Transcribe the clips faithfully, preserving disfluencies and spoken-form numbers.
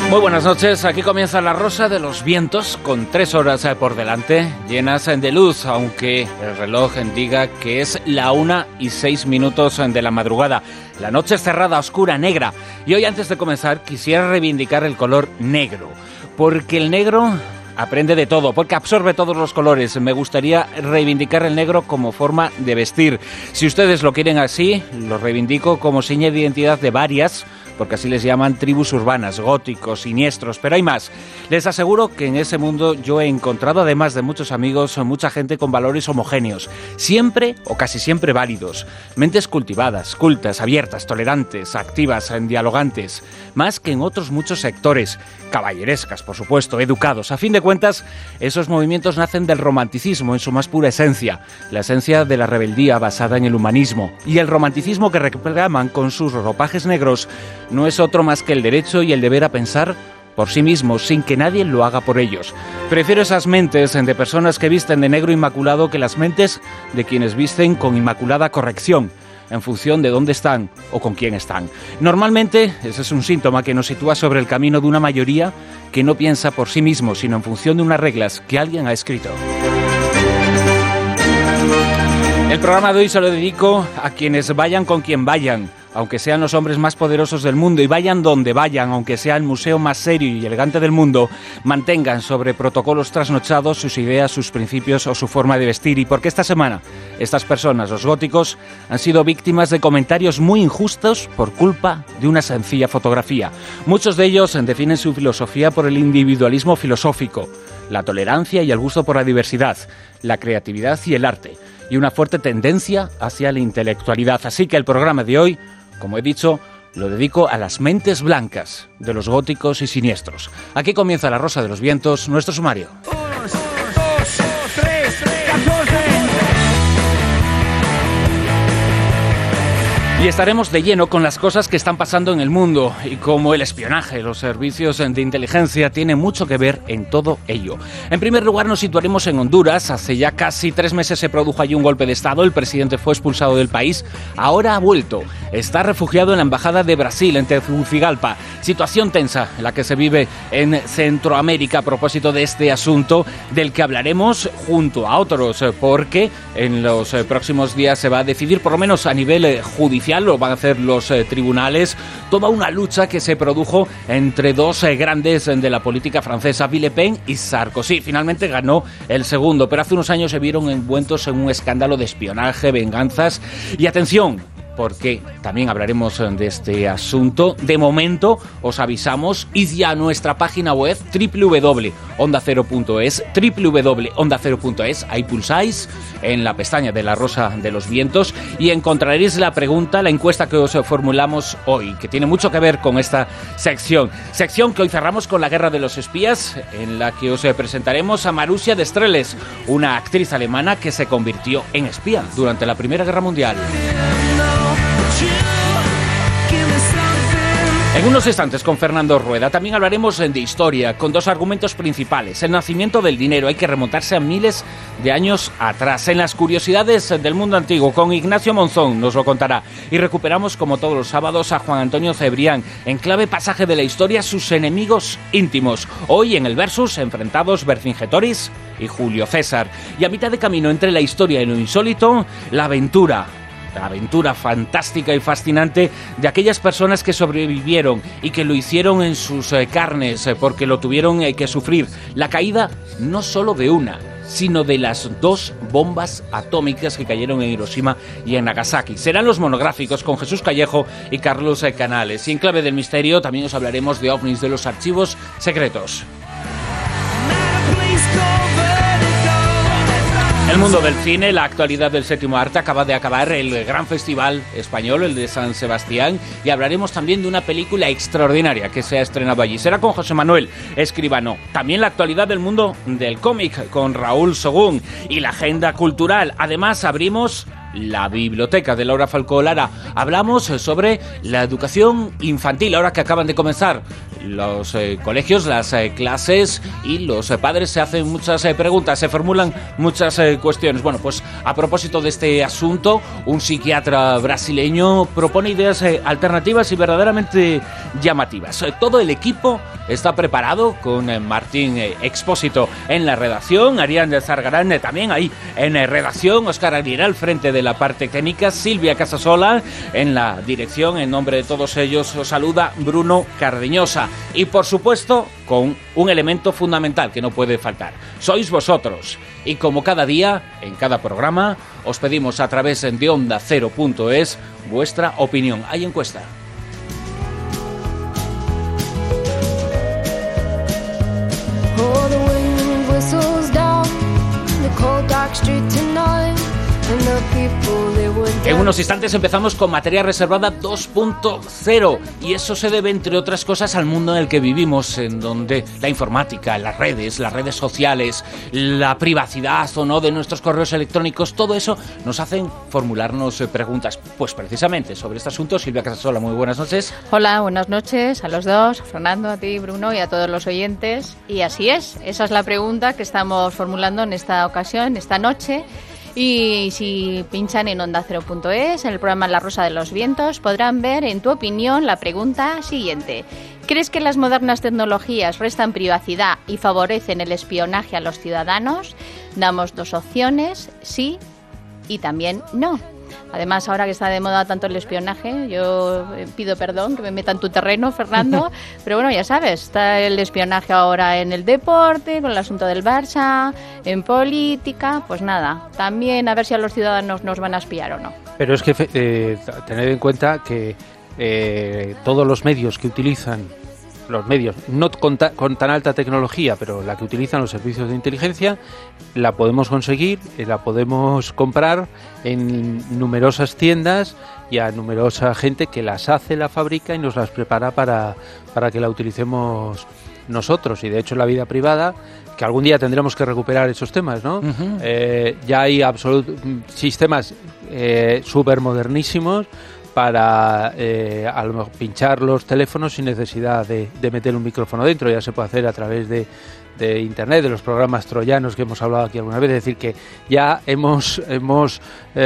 Muy buenas noches, aquí comienza La Rosa de los Vientos con tres horas por delante, llenas de luz, aunque el reloj diga que es la una y seis minutos de la madrugada. La noche es cerrada, oscura, negra, y hoy antes de comenzar quisiera reivindicar el color negro, porque el negro aprende de todo, porque absorbe todos los colores. Me gustaría reivindicar el negro como forma de vestir. Si ustedes lo quieren así, lo reivindico como seña de identidad de varias, porque así les llaman tribus urbanas, góticos, siniestros, pero hay más. Les aseguro que en ese mundo yo he encontrado, además de muchos amigos, mucha gente con valores homogéneos, siempre o casi siempre válidos, mentes cultivadas, cultas, abiertas, tolerantes, activas, dialogantes, más que en otros muchos sectores, caballerescas, por supuesto, educados. A fin de cuentas, esos movimientos nacen del romanticismo en su más pura esencia, la esencia de la rebeldía basada en el humanismo, y el romanticismo que reclaman con sus ropajes negros no es otro más que el derecho y el deber a pensar por sí mismos, sin que nadie lo haga por ellos. Prefiero esas mentes de personas que visten de negro inmaculado que las mentes de quienes visten con inmaculada corrección, en función de dónde están o con quién están. Normalmente, ese es un síntoma que nos sitúa sobre el camino de una mayoría que no piensa por sí mismo, sino en función de unas reglas que alguien ha escrito. El programa de hoy se lo dedico a quienes vayan con quien vayan, aunque sean los hombres más poderosos del mundo, y vayan donde vayan, aunque sea el museo más serio y elegante del mundo, mantengan sobre protocolos trasnochados sus ideas, sus principios o su forma de vestir. Y porque esta semana estas personas, los góticos, han sido víctimas de comentarios muy injustos por culpa de una sencilla fotografía. Muchos de ellos definen su filosofía por el individualismo filosófico, la tolerancia y el gusto por la diversidad, la creatividad y el arte, y una fuerte tendencia hacia la intelectualidad. Así que el programa de hoy, como he dicho, lo dedico a las mentes blancas de los góticos y siniestros. Aquí comienza La Rosa de los Vientos, nuestro sumario. Y estaremos de lleno con las cosas que están pasando en el mundo y cómo el espionaje, los servicios de inteligencia tienen mucho que ver en todo ello. En primer lugar nos situaremos en Honduras. Hace ya casi tres meses se produjo allí un golpe de Estado, el presidente fue expulsado del país, ahora ha vuelto. Está refugiado en la Embajada de Brasil, en Tegucigalpa. Situación tensa en la que se vive en Centroamérica a propósito de este asunto, del que hablaremos junto a otros, porque en los próximos días se va a decidir, por lo menos a nivel judicial, lo van a hacer los eh, tribunales, toda una lucha que se produjo entre dos eh, grandes de la política francesa, Le Pen y Sarkozy. Finalmente ganó el segundo, pero hace unos años se vieron envueltos en un escándalo de espionaje, venganzas y atención, porque también hablaremos de este asunto. De momento, os avisamos, id ya a nuestra página web doble u doble u doble u punto onda cero punto es, doble u doble u doble u punto onda cero punto es, ahí pulsáis en la pestaña de La Rosa de los Vientos y encontraréis la pregunta, la encuesta que os formulamos hoy, que tiene mucho que ver con esta sección. Sección que hoy cerramos con La Guerra de los Espías, en la que os presentaremos a Marussia de Streles, una actriz alemana que se convirtió en espía durante la Primera Guerra Mundial. En unos instantes con Fernando Rueda también hablaremos de historia con dos argumentos principales. El nacimiento del dinero, hay que remontarse a miles de años atrás. En las curiosidades del mundo antiguo con Ignacio Monzón nos lo contará. Y recuperamos como todos los sábados a Juan Antonio Cebrián en clave pasaje de la historia, sus enemigos íntimos. Hoy en el Versus enfrentados Vercingetoris y Julio César. Y a mitad de camino entre la historia y lo insólito, la aventura. La aventura fantástica y fascinante de aquellas personas que sobrevivieron y que lo hicieron en sus eh, carnes, eh, porque lo tuvieron eh, que sufrir. La caída no solo de una, sino de las dos bombas atómicas que cayeron en Hiroshima y en Nagasaki. Serán los monográficos con Jesús Callejo y Carlos eh, Canales. Y en clave del misterio también os hablaremos de ovnis, de los archivos secretos. El mundo del cine, la actualidad del séptimo arte. Acaba de acabar el gran festival español, el de San Sebastián, y hablaremos también de una película extraordinaria que se ha estrenado allí. Será con José Manuel Escribano. También la actualidad del mundo del cómic con Raúl Sogún y la agenda cultural. Además abrimos la biblioteca de Laura Falcó Lara. Hablamos sobre la educación infantil, ahora que acaban de comenzar los eh, colegios, las eh, clases y los eh, padres se hacen muchas eh, preguntas, se formulan muchas eh, cuestiones. Bueno, pues a propósito de este asunto, un psiquiatra brasileño propone ideas eh, alternativas y verdaderamente llamativas. Eh, todo el equipo está preparado con eh, Martín eh, Expósito en la redacción, Ariane Zargarán eh, también ahí en eh, redacción, Óscar Aguirre al frente de la parte técnica, Silvia Casasola en la dirección. En nombre de todos ellos os saluda Bruno Cardeñosa. Y por supuesto, con un elemento fundamental que no puede faltar. Sois vosotros. Y como cada día, en cada programa, os pedimos a través de onda cero punto es vuestra opinión. Hay encuesta. Oh, the wind whistles down the cold dark street tonight. En unos instantes empezamos con Materia Reservada dos punto cero y eso se debe, entre otras cosas, al mundo en el que vivimos, en donde la informática, las redes, las redes sociales, la privacidad o no de nuestros correos electrónicos, todo eso nos hacen formularnos preguntas. Pues precisamente sobre este asunto, Silvia Casasola, muy buenas noches. Hola, buenas noches a los dos, a Fernando, a ti, Bruno, y a todos los oyentes. Y así es, esa es la pregunta que estamos formulando en esta ocasión, esta noche. Y si pinchan en onda cero punto es, en el programa La Rosa de los Vientos, podrán ver, en tu opinión, la pregunta siguiente. ¿Crees que las modernas tecnologías restan privacidad y favorecen el espionaje a los ciudadanos? Damos dos opciones, sí y también no. Además, ahora que está de moda tanto el espionaje, yo pido perdón que me meta en tu terreno, Fernando, pero bueno, ya sabes, está el espionaje ahora en el deporte, con el asunto del Barça, en política, pues nada, también a ver si a los ciudadanos nos van a espiar o no. Pero es que eh, tener en cuenta que eh, todos los medios que utilizan, los medios, no con, ta, con tan alta tecnología, pero la que utilizan los servicios de inteligencia, la podemos conseguir, eh, la podemos comprar en numerosas tiendas y a numerosa gente que las hace, la fabrica y nos las prepara para, para que la utilicemos nosotros. Y de hecho en la vida privada, que algún día tendremos que recuperar esos temas, ¿no? Uh-huh. Eh, ya hay absolut- sistemas eh, súper modernísimos para eh, a lo mejor pinchar los teléfonos sin necesidad de, de meter un micrófono dentro. Ya se puede hacer a través de, de internet, de los programas troyanos que hemos hablado aquí alguna vez. Es decir, que ya hemos hemos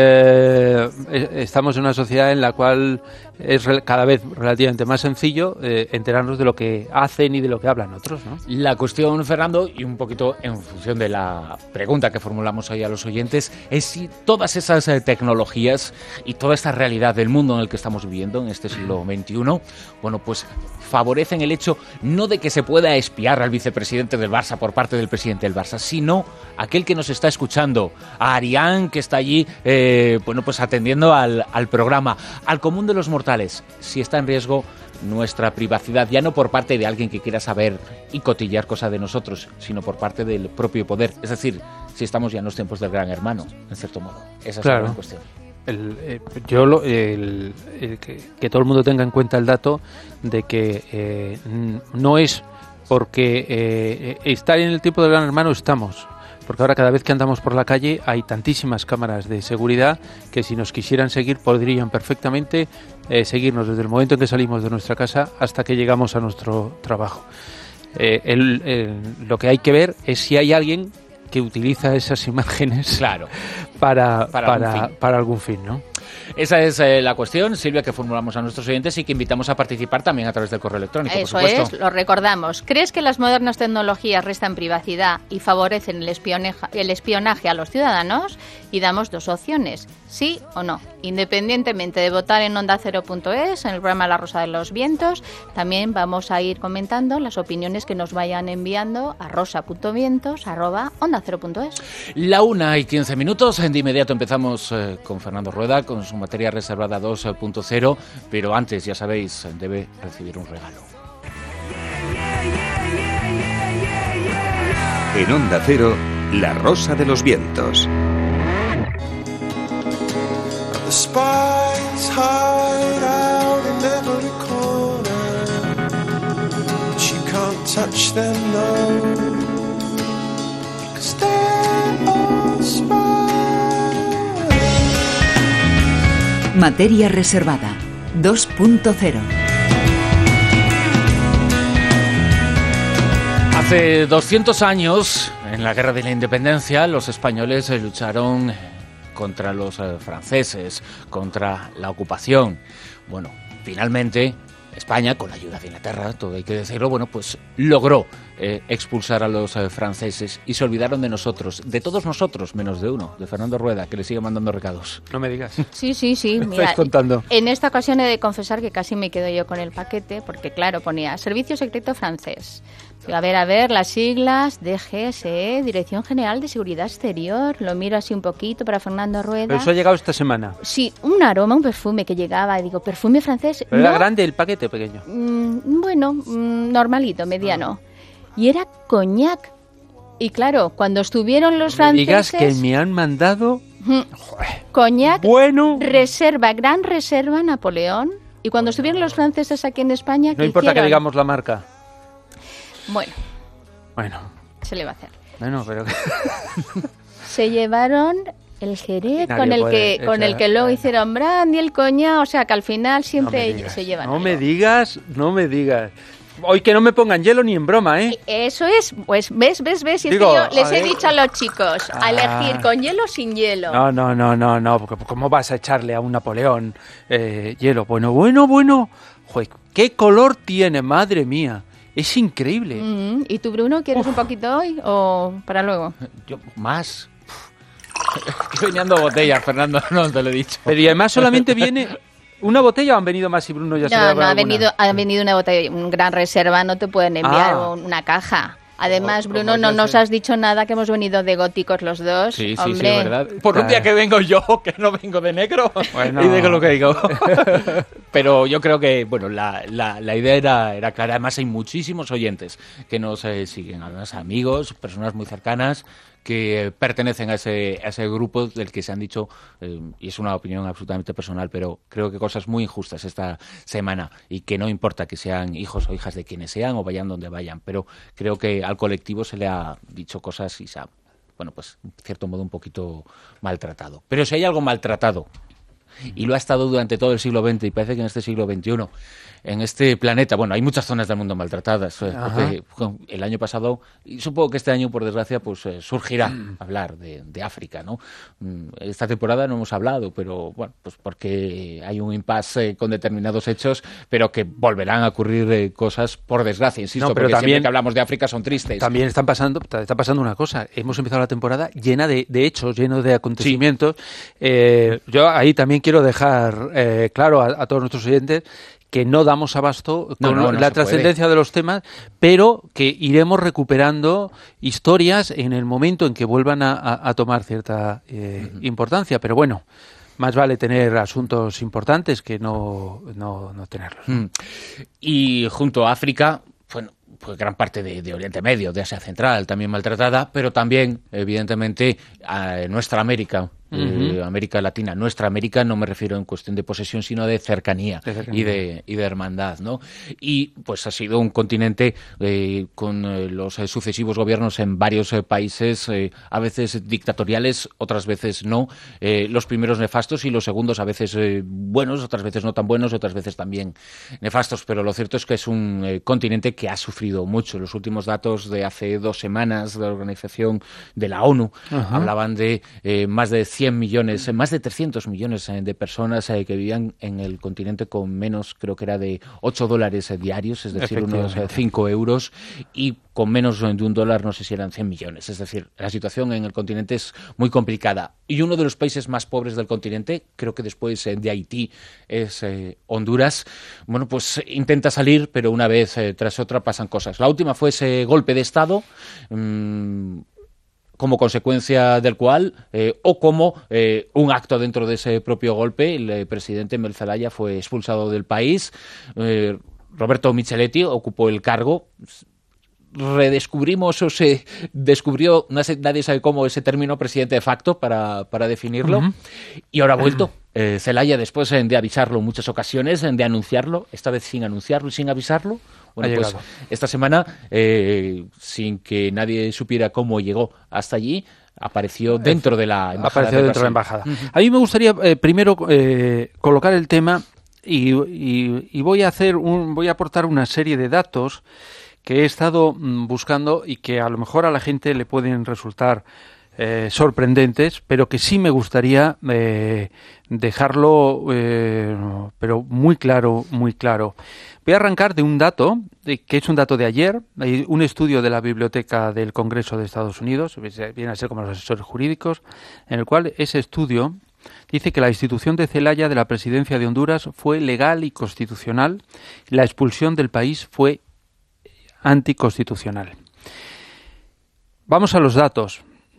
eh, estamos en una sociedad en la cual es cada vez relativamente más sencillo eh, enterarnos de lo que hacen y de lo que hablan otros, ¿no? La cuestión, Fernando, y un poquito en función de la pregunta que formulamos ahí a los oyentes, es si todas esas eh, tecnologías y toda esta realidad del mundo en el que estamos viviendo en este siglo veintiuno, bueno, pues favorecen el hecho no de que se pueda espiar al vicepresidente del Barça por parte del presidente del Barça, sino aquel que nos está escuchando, a Ariane, que está allí, eh, bueno, pues atendiendo al, al programa, al común de los mortales, si está en riesgo nuestra privacidad, ya no por parte de alguien que quiera saber y cotillar cosas de nosotros, sino por parte del propio poder. Es decir, si estamos ya en los tiempos del gran hermano, en cierto modo. Esa es claro. la cuestión. El, eh, yo lo, el, el, que, que todo el mundo tenga en cuenta el dato de que eh, no es porque eh, estar en el tiempo del gran hermano estamos, porque ahora cada vez que andamos por la calle hay tantísimas cámaras de seguridad que si nos quisieran seguir podrían perfectamente eh, seguirnos desde el momento en que salimos de nuestra casa hasta que llegamos a nuestro trabajo. Eh, el, el, lo que hay que ver es si hay alguien que utiliza esas imágenes claro. para, para, para, algún fin. para algún fin, ¿no? Esa es eh, la cuestión, Silvia, que formulamos a nuestros oyentes y que invitamos a participar también a través del correo electrónico. Eso por supuesto. es, lo recordamos. ¿Crees que las modernas tecnologías restan privacidad y favorecen el espionaje, el espionaje a los ciudadanos? Y damos dos opciones, sí o no. Independientemente de votar en onda cero punto es, en el programa La Rosa de los Vientos, también vamos a ir comentando las opiniones que nos vayan enviando a rosa punto vientos arroba onda cero punto es. La una y quince minutos, de inmediato empezamos eh, con Fernando Rueda, con su materia reservada dos punto cero, pero antes, ya sabéis, debe recibir un regalo. En Onda Cero, La Rosa de los Vientos. The spies hide out in every corner, but you can't touch them, no, 'cause they're all spies. Materia reservada dos punto cero. Hace doscientos años, en la Guerra de la Independencia, los españoles lucharon contra los eh, franceses, contra la ocupación. Bueno, finalmente España, con la ayuda de Inglaterra, todo hay que decirlo, bueno, pues logró eh, expulsar a los eh, franceses y se olvidaron de nosotros, de todos nosotros, menos de uno, de Fernando Rueda, que le sigue mandando recados. No me digas. Sí, sí, sí. ¿Me Mira, estáis contando? En esta ocasión he de confesar que casi me quedo yo con el paquete, porque claro, ponía Servicio Secreto Francés. A ver, a ver, las siglas, D G S E, Dirección General de Seguridad Exterior. Lo miro así un poquito para Fernando Rueda. Pero eso ha llegado esta semana. Sí, un aroma, un perfume que llegaba. Digo, ¿perfume francés? ¿Pero no. era grande el paquete pequeño? Mm, bueno, mm, normalito, mediano. Y era coñac. Y claro, cuando estuvieron los No me franceses... digas que me han mandado... Coñac, Bueno. reserva, gran reserva Napoleón. Y cuando estuvieron los franceses aquí en España, ¿qué No importa hicieron? que digamos la marca. Bueno, Bueno, se le va a hacer. bueno, pero... Se llevaron el Jerez Nadie con el puede que con el echar- que luego hicieron brandy, el coñac, o sea que al final No siempre me digas, se llevan no algo. me digas, no me digas. Hoy que no me pongan hielo ni en broma, ¿eh? Eso es, pues ves, ves, ves, y es Digo, que yo les a he ver. dicho a los chicos a Ah. elegir con hielo o sin hielo. No, no, no, no, no, porque ¿cómo vas a echarle a un Napoleón eh, hielo? Bueno, bueno, bueno. Joder, ¿qué color tiene? Madre mía. Es increíble. Mm, ¿Y tú, Bruno, quieres un poquito hoy o para luego? Yo, más. Estoy vendiendo botellas, Fernando, no te lo he dicho. Pero y además solamente viene una botella o han venido más y Bruno ya se le No, ha no, ha alguna? venido, ha venido una botella, un gran reserva, no te pueden enviar Ah. un- una caja. Además, Como- Bruno, como no ya nos sé. has dicho nada que hemos venido de góticos los dos. Sí, sí, Hombre. sí, ¿verdad? Por un día que vengo yo, que no vengo de negro, Bueno. y digo lo que digo. Pero yo creo que, bueno, la, la, la idea era, era clara. Además, hay muchísimos oyentes que nos eh, siguen, además amigos, personas muy cercanas, que pertenecen a ese, a ese grupo del que se han dicho, eh, y es una opinión absolutamente personal, pero creo que cosas muy injustas esta semana, y que no importa que sean hijos o hijas de quienes sean o vayan donde vayan, pero creo que al colectivo se le ha dicho cosas y se ha, bueno, pues, en cierto modo un poquito maltratado. Pero si hay algo maltratado, y lo ha estado durante todo el siglo veinte, y parece que en este siglo veintiuno, en este planeta, bueno, hay muchas zonas del mundo maltratadas, eh, porque bueno, el año pasado, y supongo que este año, por desgracia, pues eh, surgirá hablar de, de África, ¿no? Mm, Esta temporada no hemos hablado, pero bueno, pues porque hay un impasse eh, con determinados hechos, pero que volverán a ocurrir eh, cosas, por desgracia, insisto, No, pero porque también- siempre que hablamos de África son tristes. También están pasando, está pasando una cosa. Hemos empezado la temporada llena de, de hechos, lleno de acontecimientos. Eh, yo ahí también quiero dejar eh, claro a, a todos nuestros oyentes que no damos abasto No, con no, no la se trascendencia de los temas, pero que iremos recuperando historias en el momento en que vuelvan a, a- a tomar cierta eh, uh-huh. importancia. Pero bueno, más vale tener asuntos importantes que no, no, no tenerlos. Mm. Y junto a África, bueno, pues gran parte de, de Oriente Medio, de Asia Central, también maltratada, pero también, evidentemente, a nuestra América, uh-huh. eh, América Latina. Nuestra América no me refiero en cuestión de posesión, sino de cercanía, de cercanía. Y, de, y de hermandad, ¿no? Y pues ha sido un continente eh, con eh, los eh, sucesivos gobiernos en varios eh, países, eh, a veces dictatoriales, otras veces no, eh, los primeros nefastos y los segundos a veces eh, buenos, otras veces no tan buenos, otras veces también nefastos, pero lo cierto es que es un eh, continente que ha sufrido mucho. Los últimos datos de hace dos semanas de la Organización de la ONU Ajá. hablaban de eh, más de cien millones, más de trescientos millones eh, de personas eh, que vivían en el continente con menos, creo que era de ocho dólares eh, diarios, es decir, unos eh, cinco euros, y con menos de un dólar, no sé si eran cien millones. Es decir, la situación en el continente es muy complicada. Y uno de los países más pobres del continente, creo que después eh, de Haití, es eh, Honduras. Bueno, pues intenta salir, pero una vez eh, tras otra pasan cosas. La última fue ese golpe de Estado, mmm, como consecuencia del cual, eh, o como eh, un acto dentro de ese propio golpe, el eh, presidente Mel Zelaya fue expulsado del país. Eh, Roberto Micheletti ocupó el cargo. Redescubrimos o se descubrió, no sé, nadie sabe cómo, ese término presidente de facto para, para definirlo, uh-huh. y ahora ha vuelto. Eh, Zelaya, después eh, de avisarlo en muchas ocasiones, eh, de anunciarlo, esta vez sin anunciarlo y sin avisarlo, bueno, pues esta semana, eh, sin que nadie supiera cómo llegó hasta allí, apareció dentro de la embajada. Apareció de dentro de la embajada. Uh-huh. A mí me gustaría eh, primero eh, colocar el tema y, y, y voy a hacer un, voy a aportar una serie de datos que he estado mm, buscando y que a lo mejor a la gente le pueden resultar eh, sorprendentes, pero que sí me gustaría eh, dejarlo, eh, pero muy claro, muy claro. Voy a arrancar de un dato, de, que es un dato de ayer, hay un estudio de la Biblioteca del Congreso de Estados Unidos, viene a ser como los asesores jurídicos, en el cual ese estudio dice que la institución de Zelaya de la presidencia de Honduras fue legal y constitucional, y la expulsión del país fue anticonstitucional. Vamos a los datos.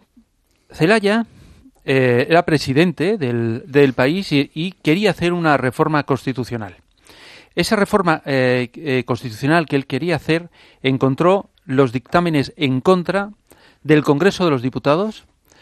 Zelaya eh, era presidente del, del país y, y quería hacer una reforma constitucional. Esa reforma eh, eh, constitucional que él quería hacer encontró los dictámenes en contra del Congreso de los Diputados,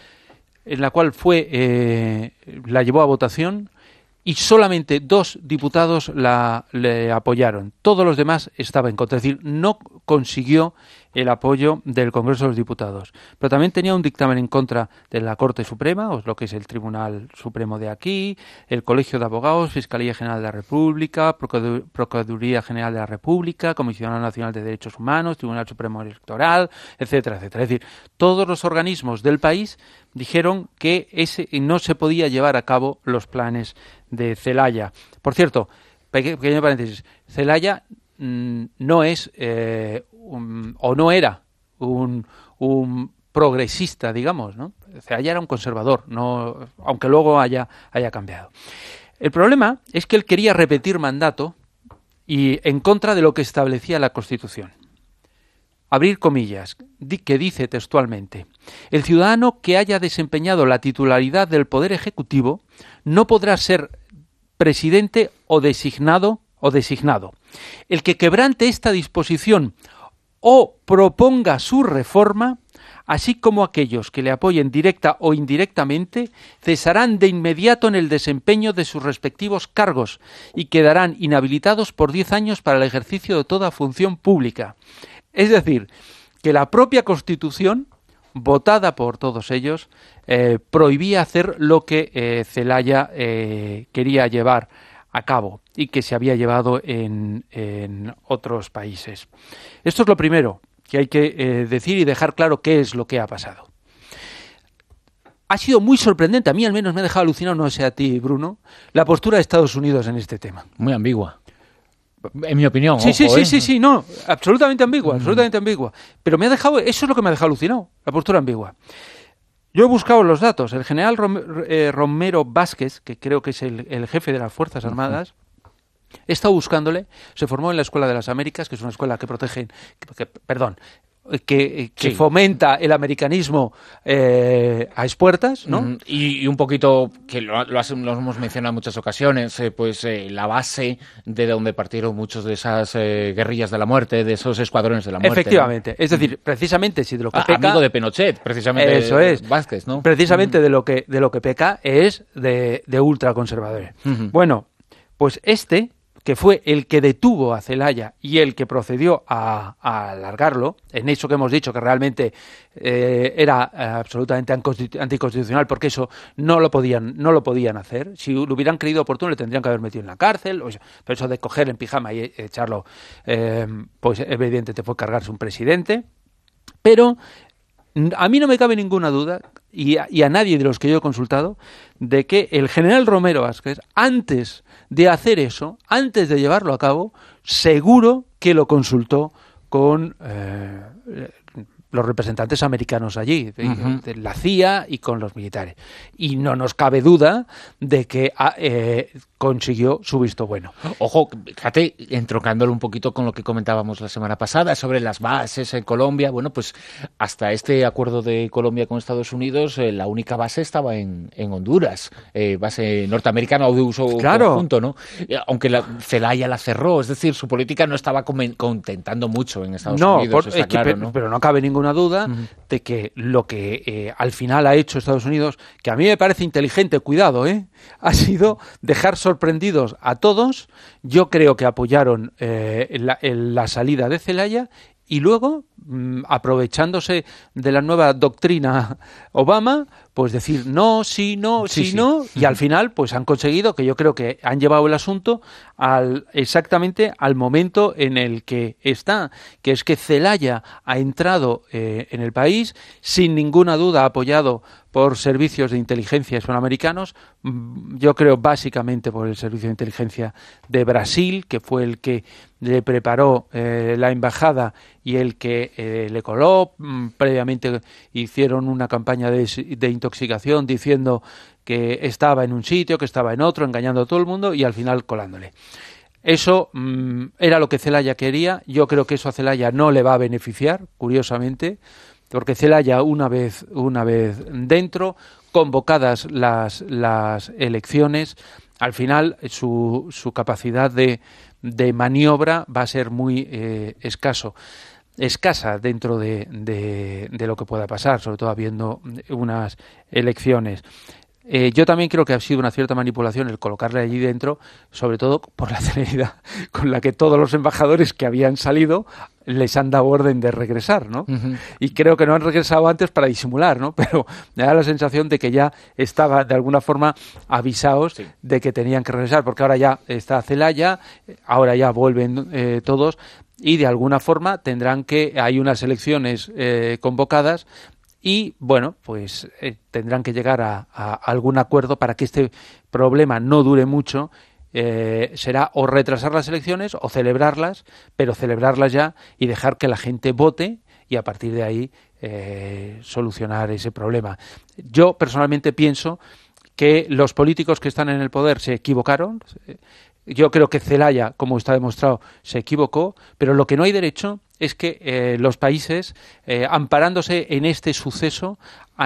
en la cual fue eh, la llevó a votación y solamente dos diputados la le apoyaron. Todos los demás estaban en contra. Es decir, no consiguió el apoyo del Congreso de los Diputados. Pero también tenía un dictamen en contra de la Corte Suprema, o lo que es el Tribunal Supremo de aquí, el Colegio de Abogados, Fiscalía General de la República, Procuraduría General de la República, Comisión Nacional de Derechos Humanos, Tribunal Supremo Electoral, etcétera, etcétera. Es decir, todos los organismos del país dijeron que ese no se podía llevar a cabo los planes de Zelaya. Por cierto, peque, pequeño paréntesis, Zelaya mmm, no es eh, un, o no era un, un progresista, digamos, ¿no? Zelaya era un conservador, no, aunque luego haya, haya cambiado. El problema es que él quería repetir mandato y en contra de lo que establecía la Constitución. Abrir comillas, que dice textualmente: el ciudadano que haya desempeñado la titularidad del Poder Ejecutivo no podrá ser presidente o designado o designado. El que quebrante esta disposición o proponga su reforma, así como aquellos que le apoyen directa o indirectamente, cesarán de inmediato en el desempeño de sus respectivos cargos y quedarán inhabilitados por diez años para el ejercicio de toda función pública. Es decir, que la propia Constitución, votada por todos ellos, eh, prohibía hacer lo que eh, Zelaya eh, quería llevar a cabo y que se había llevado en, en otros países. Esto es lo primero que hay que eh, decir y dejar claro qué es lo que ha pasado. Ha sido muy sorprendente, a mí al menos me ha dejado alucinado, no sé a ti, Bruno, la postura de Estados Unidos en este tema. Muy ambigua. En mi opinión. Sí, ojo, sí, sí, ¿eh? sí, sí, no, absolutamente ambigua, absolutamente ambigua. Pero me ha dejado, eso es lo que me ha dejado alucinado, la postura ambigua. Yo he buscado los datos. El general Rom, eh, Romero Vázquez, que creo que es el, el jefe de las Fuerzas Armadas, he estado buscándole, se formó en la Escuela de las Américas, que es una escuela que protege, que, que, perdón, que, que sí. fomenta el americanismo eh, a expuertas, ¿no? Mm, y, y un poquito, que lo, lo, has, lo hemos mencionado en muchas ocasiones, eh, pues eh, la base de donde partieron muchos de esas eh, guerrillas de la muerte, de esos escuadrones de la muerte. Efectivamente, ¿no? Es decir, precisamente si de lo que ah, peca... Amigo de Pinochet, precisamente. Eso es. Vázquez, ¿no? Precisamente uh-huh. de lo que de lo que peca es de, de ultraconservadores. Uh-huh. Bueno, pues este... que fue el que detuvo a Zelaya y el que procedió a, a alargarlo, en eso que hemos dicho que realmente eh, era eh, absolutamente anticonstitucional, porque eso no lo podían no lo podían hacer. Si lo hubieran creído oportuno, le tendrían que haber metido en la cárcel. O sea, pero eso de coger en pijama y echarlo, eh, pues evidentemente fue cargarse un presidente. Pero a mí no me cabe ninguna duda, y a, y a nadie de los que yo he consultado, de que el general Romero Vázquez, antes de hacer eso, antes de llevarlo a cabo, seguro que lo consultó con eh, los representantes americanos allí, uh-huh. de la C I A y con los militares. Y no nos cabe duda de que eh, consiguió su visto bueno. Ojo, fíjate, entroncándolo un poquito con lo que comentábamos la semana pasada sobre las bases en Colombia. Bueno, pues hasta este acuerdo de Colombia con Estados Unidos, eh, la única base estaba en, en Honduras, eh, base norteamericana o de uso claro. conjunto, ¿no? Aunque la Zelaya la cerró, es decir, su política no estaba contentando mucho en Estados no, Unidos, por, está es que, claro, pero, ¿no? pero no cabe ninguna duda uh-huh. de que lo que eh, al final ha hecho Estados Unidos, que a mí me parece inteligente, cuidado, ¿eh? ha sido dejar sorprendidos a todos. Yo creo que apoyaron eh, la, la salida de Zelaya y luego, mmm, aprovechándose de la nueva doctrina Obama, pues decir no, sí, no, sí, sí, sí. no, y al final pues han conseguido, que yo creo que han llevado el asunto al exactamente al momento en el que está, que es que Zelaya ha entrado eh, en el país, sin ninguna duda apoyado por servicios de inteligencia hispanoamericanos, yo creo básicamente por el servicio de inteligencia de Brasil, que fue el que le preparó eh, la embajada y el que eh, le coló. Previamente hicieron una campaña de, de intoxicación diciendo que estaba en un sitio, que estaba en otro, engañando a todo el mundo y al final colándole. Eso mmm, era lo que Zelaya quería. Yo creo que eso a Zelaya no le va a beneficiar, curiosamente, porque Zelaya, una vez, una vez dentro, convocadas las, las elecciones, al final su, su capacidad de, de maniobra va a ser muy eh, escaso. escasa dentro de, de, de lo que pueda pasar, sobre todo habiendo unas elecciones. Eh, yo también creo que ha sido una cierta manipulación el colocarle allí dentro, sobre todo por la celeridad con la que todos los embajadores que habían salido les han dado orden de regresar, ¿no? Uh-huh. Y creo que no han regresado antes para disimular, ¿no? Pero me da la sensación de que ya estaba de alguna forma avisados sí. de que tenían que regresar, porque ahora ya está Zelaya, ahora ya vuelven eh, todos y de alguna forma tendrán que, hay unas elecciones eh, convocadas. Y, bueno, pues eh, tendrán que llegar a, a algún acuerdo para que este problema no dure mucho. Eh, será o retrasar las elecciones o celebrarlas, pero celebrarlas ya y dejar que la gente vote y a partir de ahí eh, solucionar ese problema. Yo personalmente pienso que los políticos que están en el poder se equivocaron. Yo creo que Zelaya, como está demostrado, se equivocó, pero lo que no hay derecho es que eh, los países, eh, amparándose en este suceso,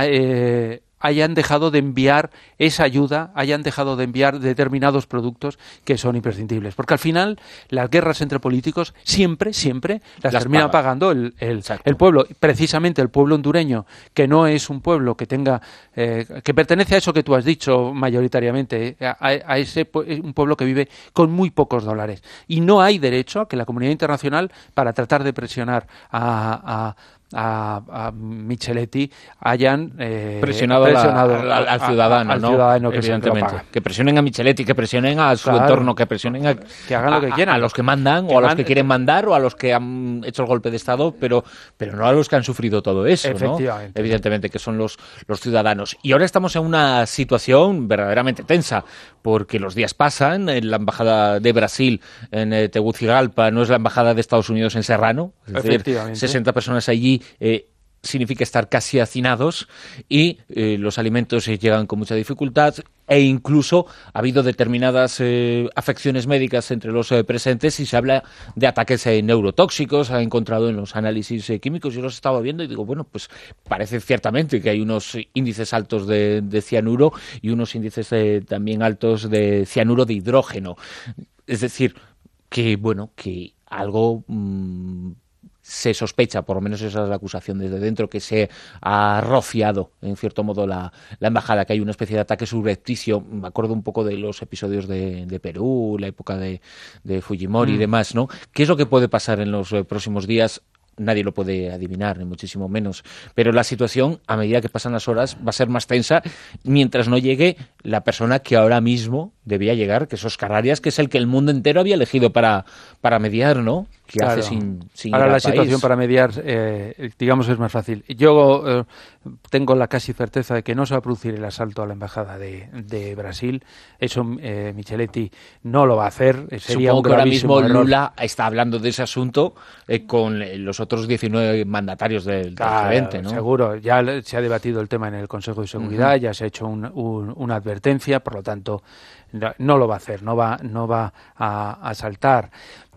eh, hayan dejado de enviar esa ayuda, hayan dejado de enviar determinados productos que son imprescindibles. Porque al final las guerras entre políticos siempre, siempre las, las termina paga. pagando el, el, el pueblo. Precisamente el pueblo hondureño, que no es un pueblo que tenga, eh, que pertenece a eso que tú has dicho mayoritariamente, a, a ese un pueblo que vive con muy pocos dólares. Y no hay derecho a que la comunidad internacional, para tratar de presionar a... a A, a Micheletti hayan eh, presionado, presionado la, al, al ciudadano, a, a, ¿no? al ciudadano que evidentemente. Que, que presionen a Micheletti, que presionen a su claro. entorno, que presionen a, que hagan lo que quieran. A, a los que mandan, que o a los que quieren mandar, o a los que han hecho el golpe de Estado, pero, pero no a los que han sufrido todo eso, Efectivamente. ¿no? Evidentemente, que son los, los ciudadanos. Y ahora estamos en una situación verdaderamente tensa, porque los días pasan, en la embajada de Brasil en eh, Tegucigalpa no es la embajada de Estados Unidos en Serrano, es decir, sesenta personas allí Eh, significa estar casi hacinados y eh, los alimentos eh, llegan con mucha dificultad e incluso ha habido determinadas eh, afecciones médicas entre los eh, presentes y se habla de ataques eh, neurotóxicos, ha encontrado en los análisis eh, químicos. Yo los estaba viendo y digo, bueno, pues parece ciertamente que hay unos índices altos de, de cianuro y unos índices eh, también altos de cianuro de hidrógeno. Es decir, que bueno, que algo... Mmm, se sospecha, por lo menos esa es la acusación desde dentro, que se ha rociado, en cierto modo, la, la embajada, que hay una especie de ataque subrepticio. Me acuerdo un poco de los episodios de, de Perú, la época de, de Fujimori mm. y demás, ¿no? ¿Qué es lo que puede pasar en los eh, próximos días? Nadie lo puede adivinar, ni muchísimo menos. Pero la situación, a medida que pasan las horas, va a ser más tensa mientras no llegue la persona que ahora mismo debía llegar, que es Óscar Arias, que es el que el mundo entero había elegido para, para mediar, ¿no? Que claro. hace sin, sin Ahora ir al la situación país. para mediar, eh, digamos, es más fácil. Yo eh, tengo la casi certeza de que no se va a producir el asalto a la embajada de, de Brasil. Eso eh, Micheletti no lo va a hacer. Sería Supongo un que ahora mismo error. Lula está hablando de ese asunto eh, con los otros diecinueve mandatarios del, claro, del G veinte, ¿no? Seguro. Ya se ha debatido el tema en el Consejo de Seguridad, uh-huh. ya se ha hecho un, un, una advertencia, por lo tanto no, no lo va a hacer, no va, no va a, a saltar.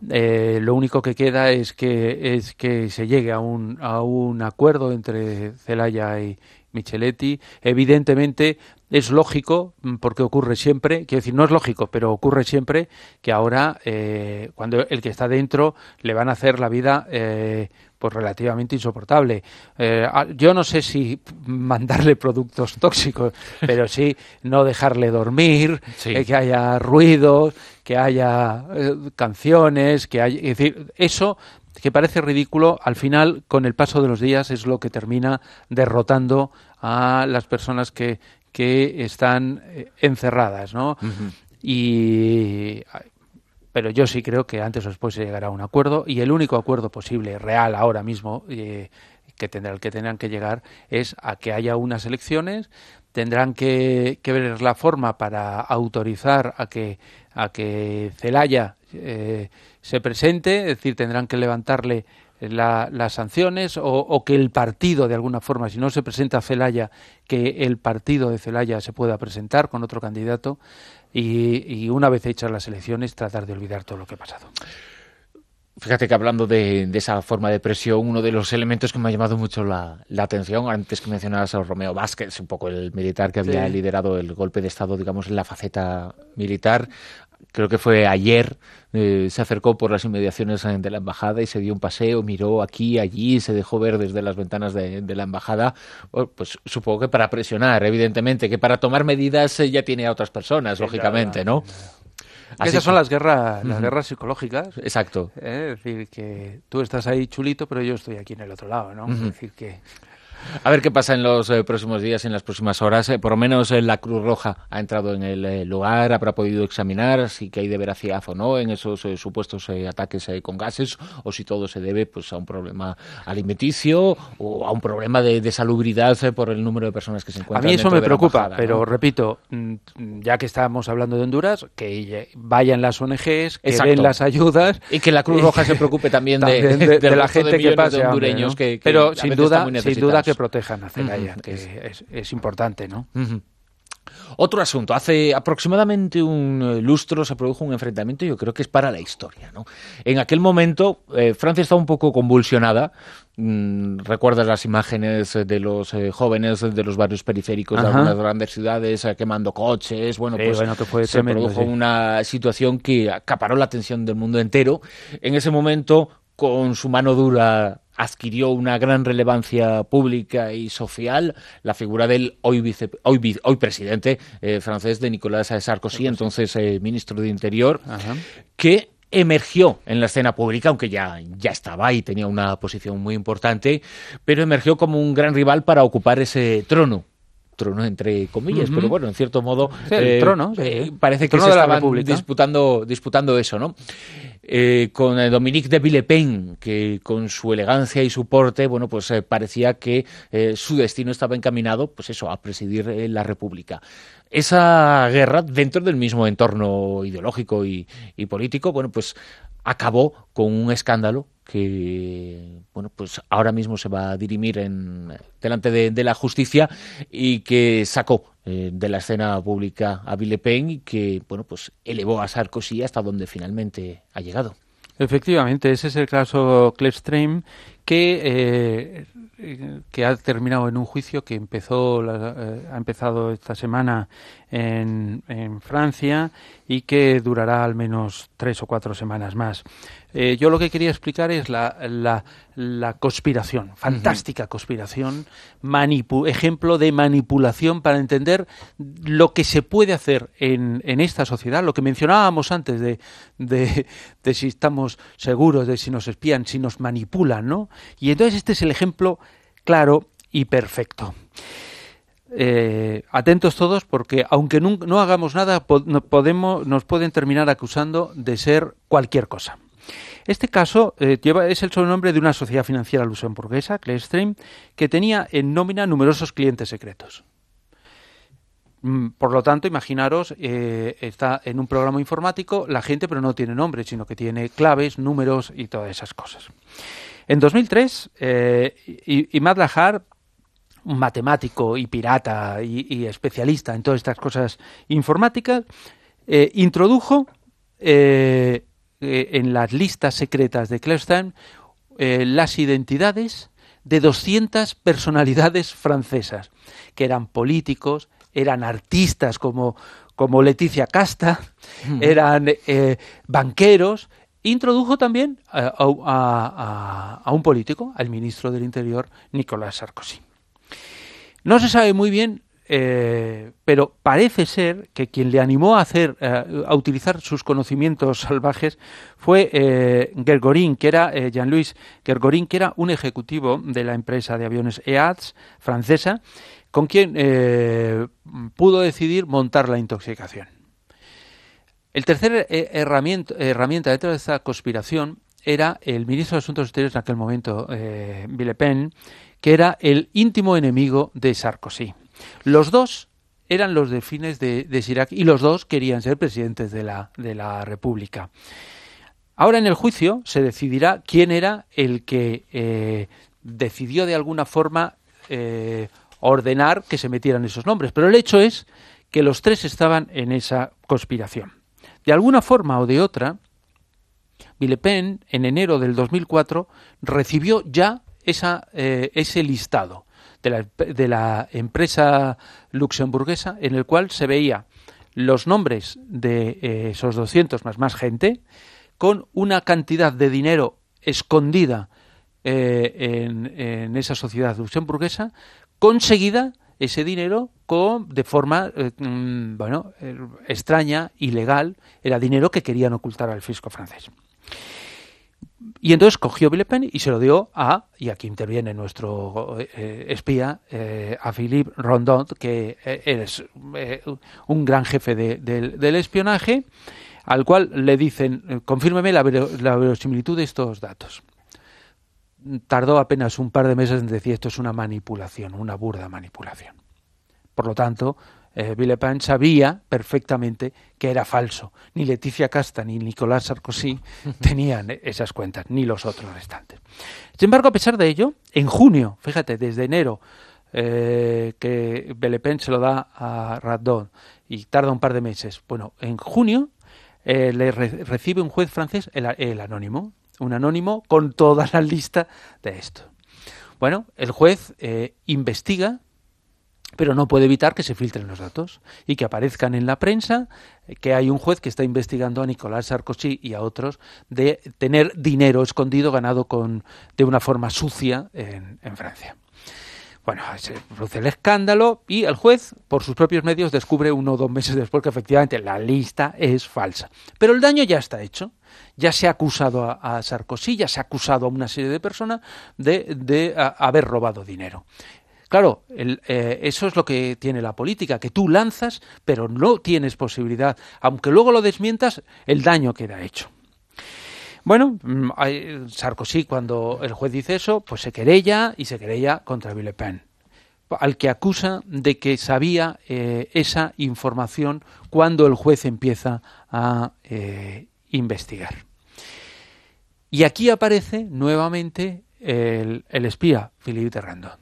Eh, lo único que queda es que es que se llegue a un a un acuerdo entre Zelaya y Micheletti. Evidentemente es lógico, porque ocurre siempre, quiero decir, no es lógico, pero ocurre siempre que ahora eh, cuando el que está dentro le van a hacer la vida eh, pues relativamente insoportable. Eh, yo no sé si mandarle productos tóxicos, pero sí no dejarle dormir, sí. eh, que haya ruidos, que haya eh, canciones, que haya, es decir, eso que parece ridículo, al final, con el paso de los días, es lo que termina derrotando a las personas que, que están eh, encerradas, ¿no? Uh-huh. Y... Pero yo sí creo que antes o después se llegará a un acuerdo, y el único acuerdo posible, real, ahora mismo, eh, que tendrá, el que tendrán que llegar, es a que haya unas elecciones. Tendrán que, que ver la forma para autorizar a que, a que Zelaya eh, se presente, es decir, tendrán que levantarle la, las sanciones o, o que el partido, de alguna forma, si no se presenta Zelaya, que el partido de Zelaya se pueda presentar con otro candidato. Y, y una vez hechas las elecciones, tratar de olvidar todo lo que ha pasado. Fíjate que hablando de, de esa forma de presión, uno de los elementos que me ha llamado mucho la, la atención, antes que mencionabas a Romeo Vázquez, un poco el militar que había sí. liderado el golpe de Estado, digamos, en la faceta militar, creo que fue ayer, eh, se acercó por las inmediaciones de la embajada y se dio un paseo, miró aquí, allí, se dejó ver desde las ventanas de, de la embajada, pues supongo que para presionar, evidentemente, que para tomar medidas ya tiene a otras personas, sí, lógicamente, claro, ¿no? Así Esas son que... las guerras, las uh-huh. guerras psicológicas. Exacto. Eh, es decir, que tú estás ahí chulito, pero yo estoy aquí en el otro lado, ¿no? Uh-huh. Es decir, que... A ver qué pasa en los eh, próximos días, en las próximas horas. Eh, por lo menos eh, la Cruz Roja ha entrado en el eh, lugar, habrá podido examinar si que hay de veracidad o no en esos eh, supuestos eh, ataques eh, con gases, o si todo se debe pues a un problema alimenticio o a un problema de, de salubridad eh, por el número de personas que se encuentran. A mí eso me preocupa, embajada, pero ¿no? repito, ya que estamos hablando de Honduras, que vayan las O N Ges, que Exacto. den las ayudas. Y que la Cruz Roja se preocupe también, también de, de, de, de la gente que pase hondureños, ¿no? que, que pero sin duda, sin duda que que protejan a Zelaya, uh-huh. que es, es, es importante, ¿no? Uh-huh. Otro asunto, hace aproximadamente un lustro se produjo un enfrentamiento, yo creo que es para la historia, ¿no? En aquel momento eh, Francia estaba un poco convulsionada. Mm, recuerdas las imágenes de los eh, jóvenes de los barrios periféricos Ajá. de algunas grandes ciudades eh, quemando coches. Bueno, sí, pues bueno, que fue se tremendo, produjo sí. una situación que acaparó la atención del mundo entero. En ese momento, con su mano dura, adquirió una gran relevancia pública y social la figura del hoy, vice, hoy, hoy presidente eh, francés de Nicolas Sarkozy, entonces eh, ministro de Interior, Ajá. que emergió en la escena pública, aunque ya, ya estaba y tenía una posición muy importante, pero emergió como un gran rival para ocupar ese trono. trono entre comillas, uh-huh. pero bueno, en cierto modo sí, el eh, trono, sí. eh, parece el que trono se de estaban disputando, disputando eso, ¿no? Eh, con eh, Dominique de Villepin, que con su elegancia y su porte, bueno, pues eh, parecía que eh, su destino estaba encaminado, pues eso, a presidir eh, la República. Esa guerra, dentro del mismo entorno ideológico y, y político, bueno, pues acabó con un escándalo que, bueno, pues ahora mismo se va a dirimir en, delante de, de la justicia y que sacó eh, de la escena pública a Villepin y que, bueno, pues elevó a Sarkozy hasta donde finalmente ha llegado. Efectivamente, ese es el caso Clearstream, que eh, que ha terminado en un juicio que empezó la, eh, ha empezado esta semana en, en Francia y que durará al menos tres o cuatro semanas más. Eh, yo lo que quería explicar es la, la, la conspiración, fantástica uh-huh. conspiración, manipu- ejemplo de manipulación para entender lo que se puede hacer en, en esta sociedad, lo que mencionábamos antes de, de, de si estamos seguros, de si nos espían, si nos manipulan, ¿no? Y entonces este es el ejemplo claro y perfecto. Eh, atentos todos, porque aunque no, no hagamos nada, po- no podemos, nos pueden terminar acusando de ser cualquier cosa. Este caso eh, lleva, es el sobrenombre de una sociedad financiera luxemburguesa, Clearstream, que tenía en nómina numerosos clientes secretos. Por lo tanto, imaginaros, eh, está en un programa informático la gente, pero no tiene nombre, sino que tiene claves, números y todas esas cosas. En dos mil tres, eh, Imad Lahar, un matemático y pirata y, y especialista en todas estas cosas informáticas, eh, introdujo eh, eh, en las listas secretas de Clearstream eh, las identidades de doscientas personalidades francesas, que eran políticos, eran artistas como, como Leticia Casta, uh-huh. eran eh, banqueros. Introdujo también a, a, a, a un político, al ministro del Interior, Nicolas Sarkozy. No se sabe muy bien eh, pero parece ser que quien le animó a hacer, eh, a utilizar sus conocimientos salvajes fue eh, Gergorin, que era eh, Jean-Louis Gergorin, que era un ejecutivo de la empresa de aviones E A T S francesa, con quien eh, pudo decidir montar la intoxicación. El tercer eh, herramienta, herramienta detrás de esta conspiración era el ministro de Asuntos Exteriores en aquel momento, eh, Villepin, que era el íntimo enemigo de Sarkozy. Los dos eran los delfines de, de Chirac y los dos querían ser presidentes de la, de la República. Ahora en el juicio se decidirá quién era el que eh, decidió de alguna forma eh, ordenar que se metieran esos nombres, pero el hecho es que los tres estaban en esa conspiración. De alguna forma o de otra, Villepin en enero del dos mil cuatro recibió ya esa, eh, ese listado de la, de la empresa luxemburguesa en el cual se veía los nombres de eh, esos doscientos más más gente con una cantidad de dinero escondida eh, en, en esa sociedad luxemburguesa, conseguida ese dinero con, de forma eh, bueno, eh, extraña, ilegal, era dinero que querían ocultar al fisco francés. Y entonces cogió Villepin y se lo dio a, y aquí interviene nuestro eh, espía, eh, a Philippe Rondot, que eh, es eh, un gran jefe de, de, del espionaje, al cual le dicen, confírmeme la, vero, la verosimilitud de estos datos. Tardó apenas un par de meses en decir esto es una manipulación, una burda manipulación. Por lo tanto, eh, Villepin sabía perfectamente que era falso. Ni Leticia Casta ni Nicolas Sarkozy tenían esas cuentas, ni los otros restantes. Sin embargo, a pesar de ello, en junio, fíjate, desde enero, eh, que Villepin se lo da a Randon y tarda un par de meses. Bueno, en junio eh, le re- recibe un juez francés el, el anónimo, un anónimo con toda la lista de esto. Bueno, el juez eh, investiga, pero no puede evitar que se filtren los datos y que aparezcan en la prensa que hay un juez que está investigando a Nicolas Sarkozy y a otros de tener dinero escondido ganado con de una forma sucia en, en Francia. Bueno, se produce el escándalo y el juez, por sus propios medios, descubre uno o dos meses después que efectivamente la lista es falsa. Pero el daño ya está hecho. Ya se ha acusado a, a Sarkozy, ya se ha acusado a una serie de personas de, de a, haber robado dinero. Claro, el, eh, eso es lo que tiene la política, que tú lanzas, pero no tienes posibilidad. Aunque luego lo desmientas, el daño queda hecho. Bueno, Sarkozy, cuando el juez dice eso, pues se querella y se querella contra Villepin, al que acusa de que sabía eh, esa información cuando el juez empieza a eh, investigar. Y aquí aparece nuevamente el, el espía Philippe de Randot.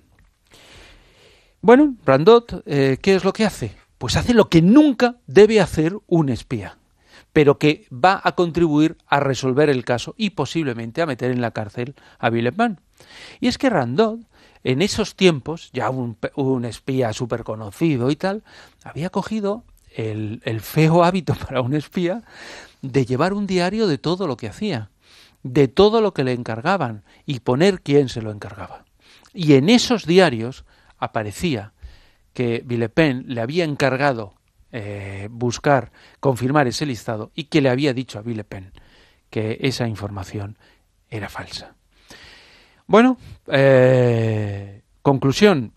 Bueno, Randot, eh, ¿qué es lo que hace? Pues hace lo que nunca debe hacer un espía, pero que va a contribuir a resolver el caso y posiblemente a meter en la cárcel a Villepin. Y es que Randot, en esos tiempos, ya un, un espía súper conocido y tal, había cogido el, el feo hábito para un espía de llevar un diario de todo lo que hacía, de todo lo que le encargaban y poner quién se lo encargaba. Y en esos diarios aparecía que Villepin le había encargado eh, buscar, confirmar ese listado y que le había dicho a Villepin que esa información era falsa. Bueno, eh, conclusión,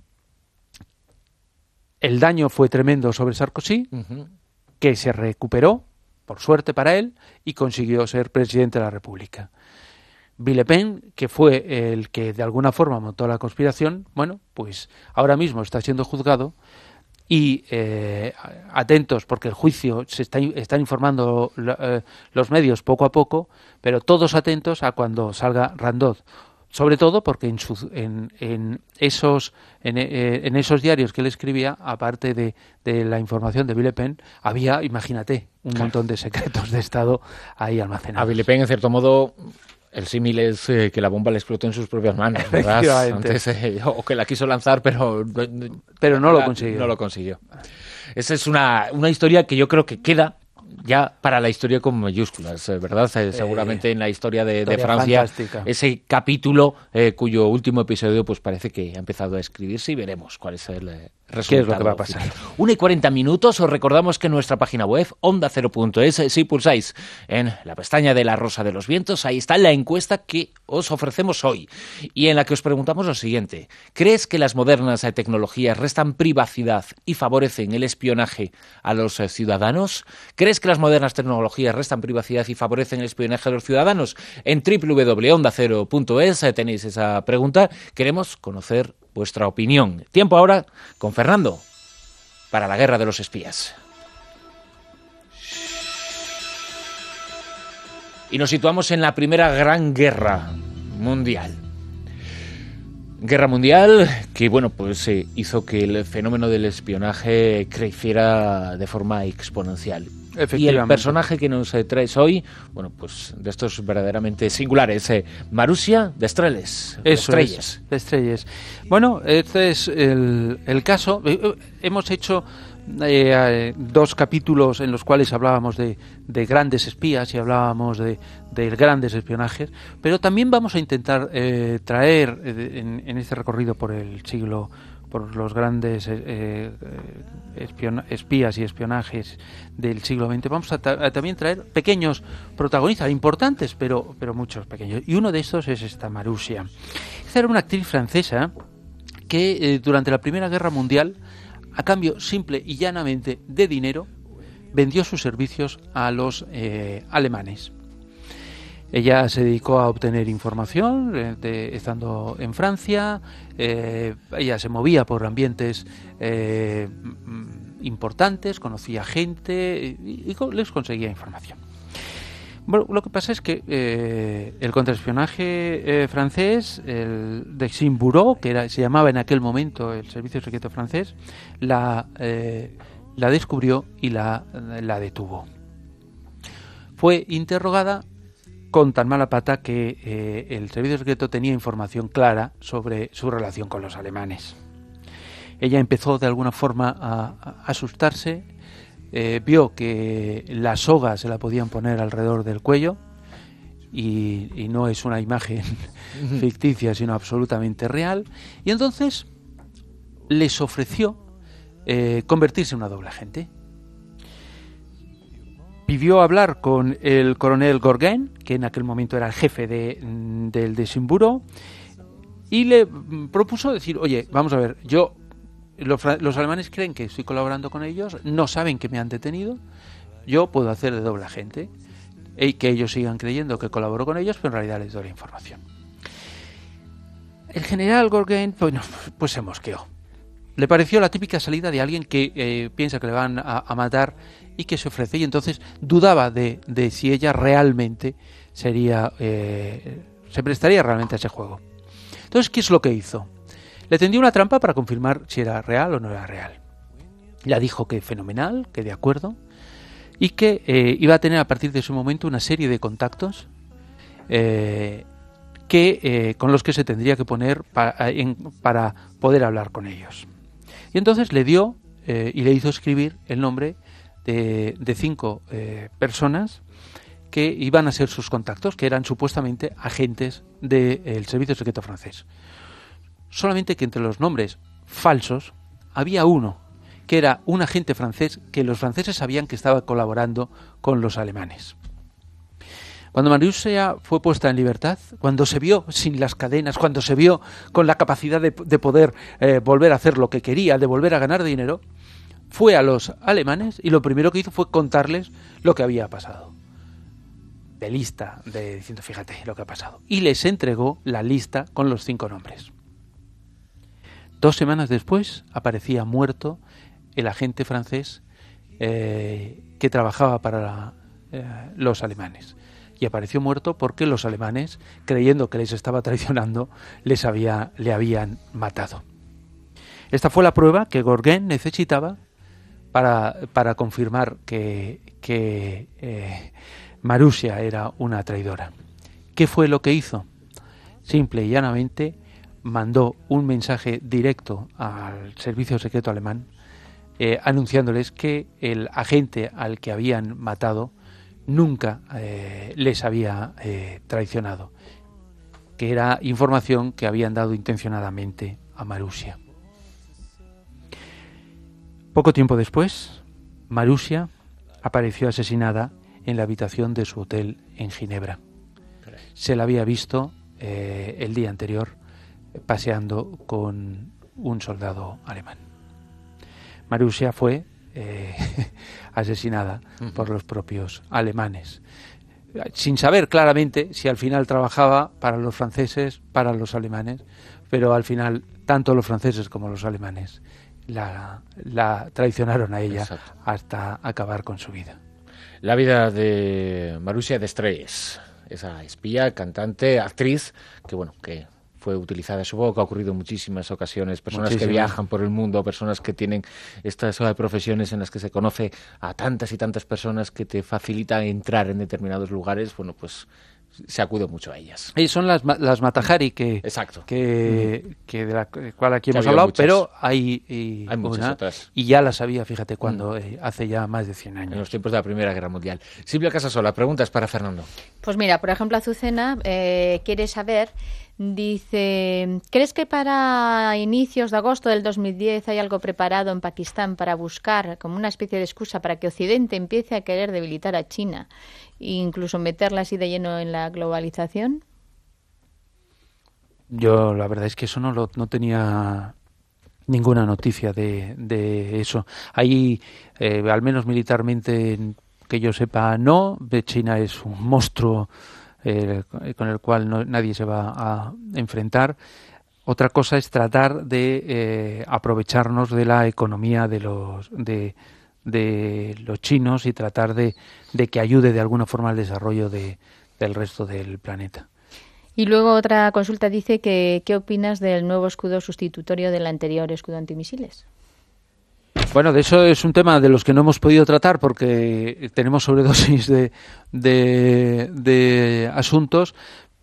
el daño fue tremendo sobre Sarkozy, uh-huh. que se recuperó, por suerte para él, y consiguió ser presidente de la República. Villepin, que fue el que de alguna forma montó la conspiración, bueno, pues ahora mismo está siendo juzgado y eh, atentos porque el juicio se está están informando eh, los medios poco a poco, pero todos atentos a cuando salga Randot, sobre todo porque en, su, en, en esos en, eh, en esos diarios que él escribía, aparte de, de la información de Villepin, había, imagínate, un claro. montón de secretos de Estado ahí almacenados. A Villepin, en cierto modo, el símil es eh, que la bomba le explotó en sus propias manos, ¿verdad? Antes, eh, o que la quiso lanzar, pero pero no la, lo consiguió. No lo consiguió. Esa es una, una historia que yo creo que queda ya para la historia con mayúsculas, ¿verdad? Eh, seguramente en la historia de, de Francia, fantástica. Ese capítulo eh, cuyo último episodio pues parece que ha empezado a escribirse y veremos cuál es el eh, resultado. ¿Qué es lo que va a pasar? una y cuarenta minutos, os recordamos que en nuestra página web, onda cero punto es, si pulsáis en la pestaña de La Rosa de los Vientos, ahí está la encuesta que os ofrecemos hoy y en la que os preguntamos lo siguiente: ¿crees que las modernas eh, tecnologías restan privacidad y favorecen el espionaje a los eh, ciudadanos? ¿Crees que las modernas tecnologías restan privacidad y favorecen el espionaje a los ciudadanos? En doble u doble u doble u punto onda cero punto es eh, tenéis esa pregunta. Queremos conocer vuestra opinión. Tiempo ahora con Fernando para la guerra de los espías. Y nos situamos en la primera gran guerra mundial. Guerra mundial que, bueno, pues eh, hizo que el fenómeno del espionaje creciera de forma exponencial. Y el personaje que nos eh, traes hoy, bueno, pues de estos verdaderamente singulares, eh, Marusia de Estrelles. Eso es, de Estrelles. Bueno, este es el, el caso. Hemos hecho eh, dos capítulos en los cuales hablábamos de, de grandes espías y hablábamos de, de grandes espionajes, pero también vamos a intentar eh, traer eh, en, en este recorrido por el siglo por los grandes eh, espion- espías y espionajes del siglo veinte, vamos a, ta- a también traer pequeños protagonistas, importantes, pero, pero muchos pequeños. Y uno de estos es esta Marusia. Esta era una actriz francesa que eh, durante la Primera Guerra Mundial, a cambio simple y llanamente de dinero, vendió sus servicios a los eh, alemanes. Ella se dedicó a obtener información eh, de, estando en Francia. Eh, ella se movía por ambientes eh, importantes, conocía gente y, y les conseguía información. Bueno, lo que pasa es que eh, el contraespionaje eh, francés, el Dexim Bureau, que era, se llamaba en aquel momento el Servicio Secreto Francés, la, eh, la descubrió y la, la detuvo. Fue interrogada con tan mala pata que eh, el servicio secreto tenía información clara sobre su relación con los alemanes. Ella empezó de alguna forma a, a asustarse, eh, vio que la soga se la podían poner alrededor del cuello y, y no es una imagen ficticia sino absolutamente real, y entonces les ofreció eh, convertirse en una doble agente. Pidió hablar con el coronel Gourgain, que en aquel momento era el jefe de, del Dexim Bureau, y le propuso decir, oye, vamos a ver, yo los, los alemanes creen que estoy colaborando con ellos, no saben que me han detenido, yo puedo hacer de doble agente, y que ellos sigan creyendo que colaboro con ellos, pero en realidad les doy la información. El general Gourgain, bueno, pues se mosqueó. Le pareció la típica salida de alguien que eh, piensa que le van a, a matar y que se ofrece, y entonces dudaba de, de si ella realmente sería eh, se prestaría realmente a ese juego. Entonces, ¿qué es lo que hizo? Le tendió una trampa para confirmar si era real o no era real. Le dijo que fenomenal, que de acuerdo, y que eh, iba a tener a partir de ese momento una serie de contactos eh, que eh, con los que se tendría que poner para, en, para poder hablar con ellos. Y entonces le dio eh, y le hizo escribir el nombre de, de cinco eh, personas que iban a ser sus contactos, que eran supuestamente agentes del Servicio Secreto francés. Solamente que entre los nombres falsos había uno, que era un agente francés que los franceses sabían que estaba colaborando con los alemanes. Cuando Marusia fue puesta en libertad, cuando se vio sin las cadenas, cuando se vio con la capacidad de, de poder eh, volver a hacer lo que quería, de volver a ganar dinero, fue a los alemanes y lo primero que hizo fue contarles lo que había pasado. De lista, de, diciendo, fíjate lo que ha pasado. Y les entregó la lista con los cinco nombres. Dos semanas después aparecía muerto el agente francés eh, que trabajaba para la, eh, los alemanes. Y apareció muerto porque los alemanes, creyendo que les estaba traicionando, les había, le habían matado. Esta fue la prueba que Gourgain necesitaba para, para confirmar que, que eh, Marusia era una traidora. ¿Qué fue lo que hizo? Simple y llanamente mandó un mensaje directo al servicio secreto alemán eh, anunciándoles que el agente al que habían matado nunca eh, les había eh, traicionado, que era información que habían dado intencionadamente a Marussia. Poco tiempo después, Marussia apareció asesinada en la habitación de su hotel en Ginebra. Se la había visto eh, el día anterior paseando con un soldado alemán. Marussia fue eh, asesinada uh-huh. por los propios alemanes, sin saber claramente si al final trabajaba para los franceses, para los alemanes, pero al final tanto los franceses como los alemanes la, la traicionaron a ella. Exacto. Hasta acabar con su vida. La vida de Marussia Destrelles, esa espía, cantante, actriz, que bueno, que fue utilizada, supongo que ha ocurrido en muchísimas ocasiones, personas Muchísimas. que viajan por el mundo, personas que tienen estas profesiones en las que se conoce a tantas y tantas personas que te facilitan entrar en determinados lugares, bueno, pues se acude mucho a ellas. Y son las, las Matahari que, Exacto. que, mm. que de la cual aquí que hemos hablado, muchas. pero hay, y, hay muchas una, otras. Y ya las había, fíjate, cuando mm. eh, hace ya más de cien años. En los tiempos de la Primera Guerra Mundial. Silvia Casasola, preguntas para Fernando. Pues mira, por ejemplo, Azucena eh, quiere saber, dice, ¿crees que para inicios de agosto del dos mil diez hay algo preparado en Pakistán para buscar como una especie de excusa para que Occidente empiece a querer debilitar a China e incluso meterla así de lleno en la globalización? Yo la verdad es que eso no lo no tenía ninguna noticia de, de eso. Ahí, eh, al menos militarmente, que yo sepa, no. China es un monstruo eh, con el cual no, nadie se va a enfrentar. Otra cosa es tratar de eh, aprovecharnos de la economía de los de, de los chinos y tratar de, de que ayude de alguna forma al desarrollo de, del resto del planeta. Y luego otra consulta dice que ¿qué opinas del nuevo escudo sustitutorio del anterior escudo antimisiles? Bueno, de eso es un tema de los que no hemos podido tratar porque tenemos sobredosis de, de, de asuntos,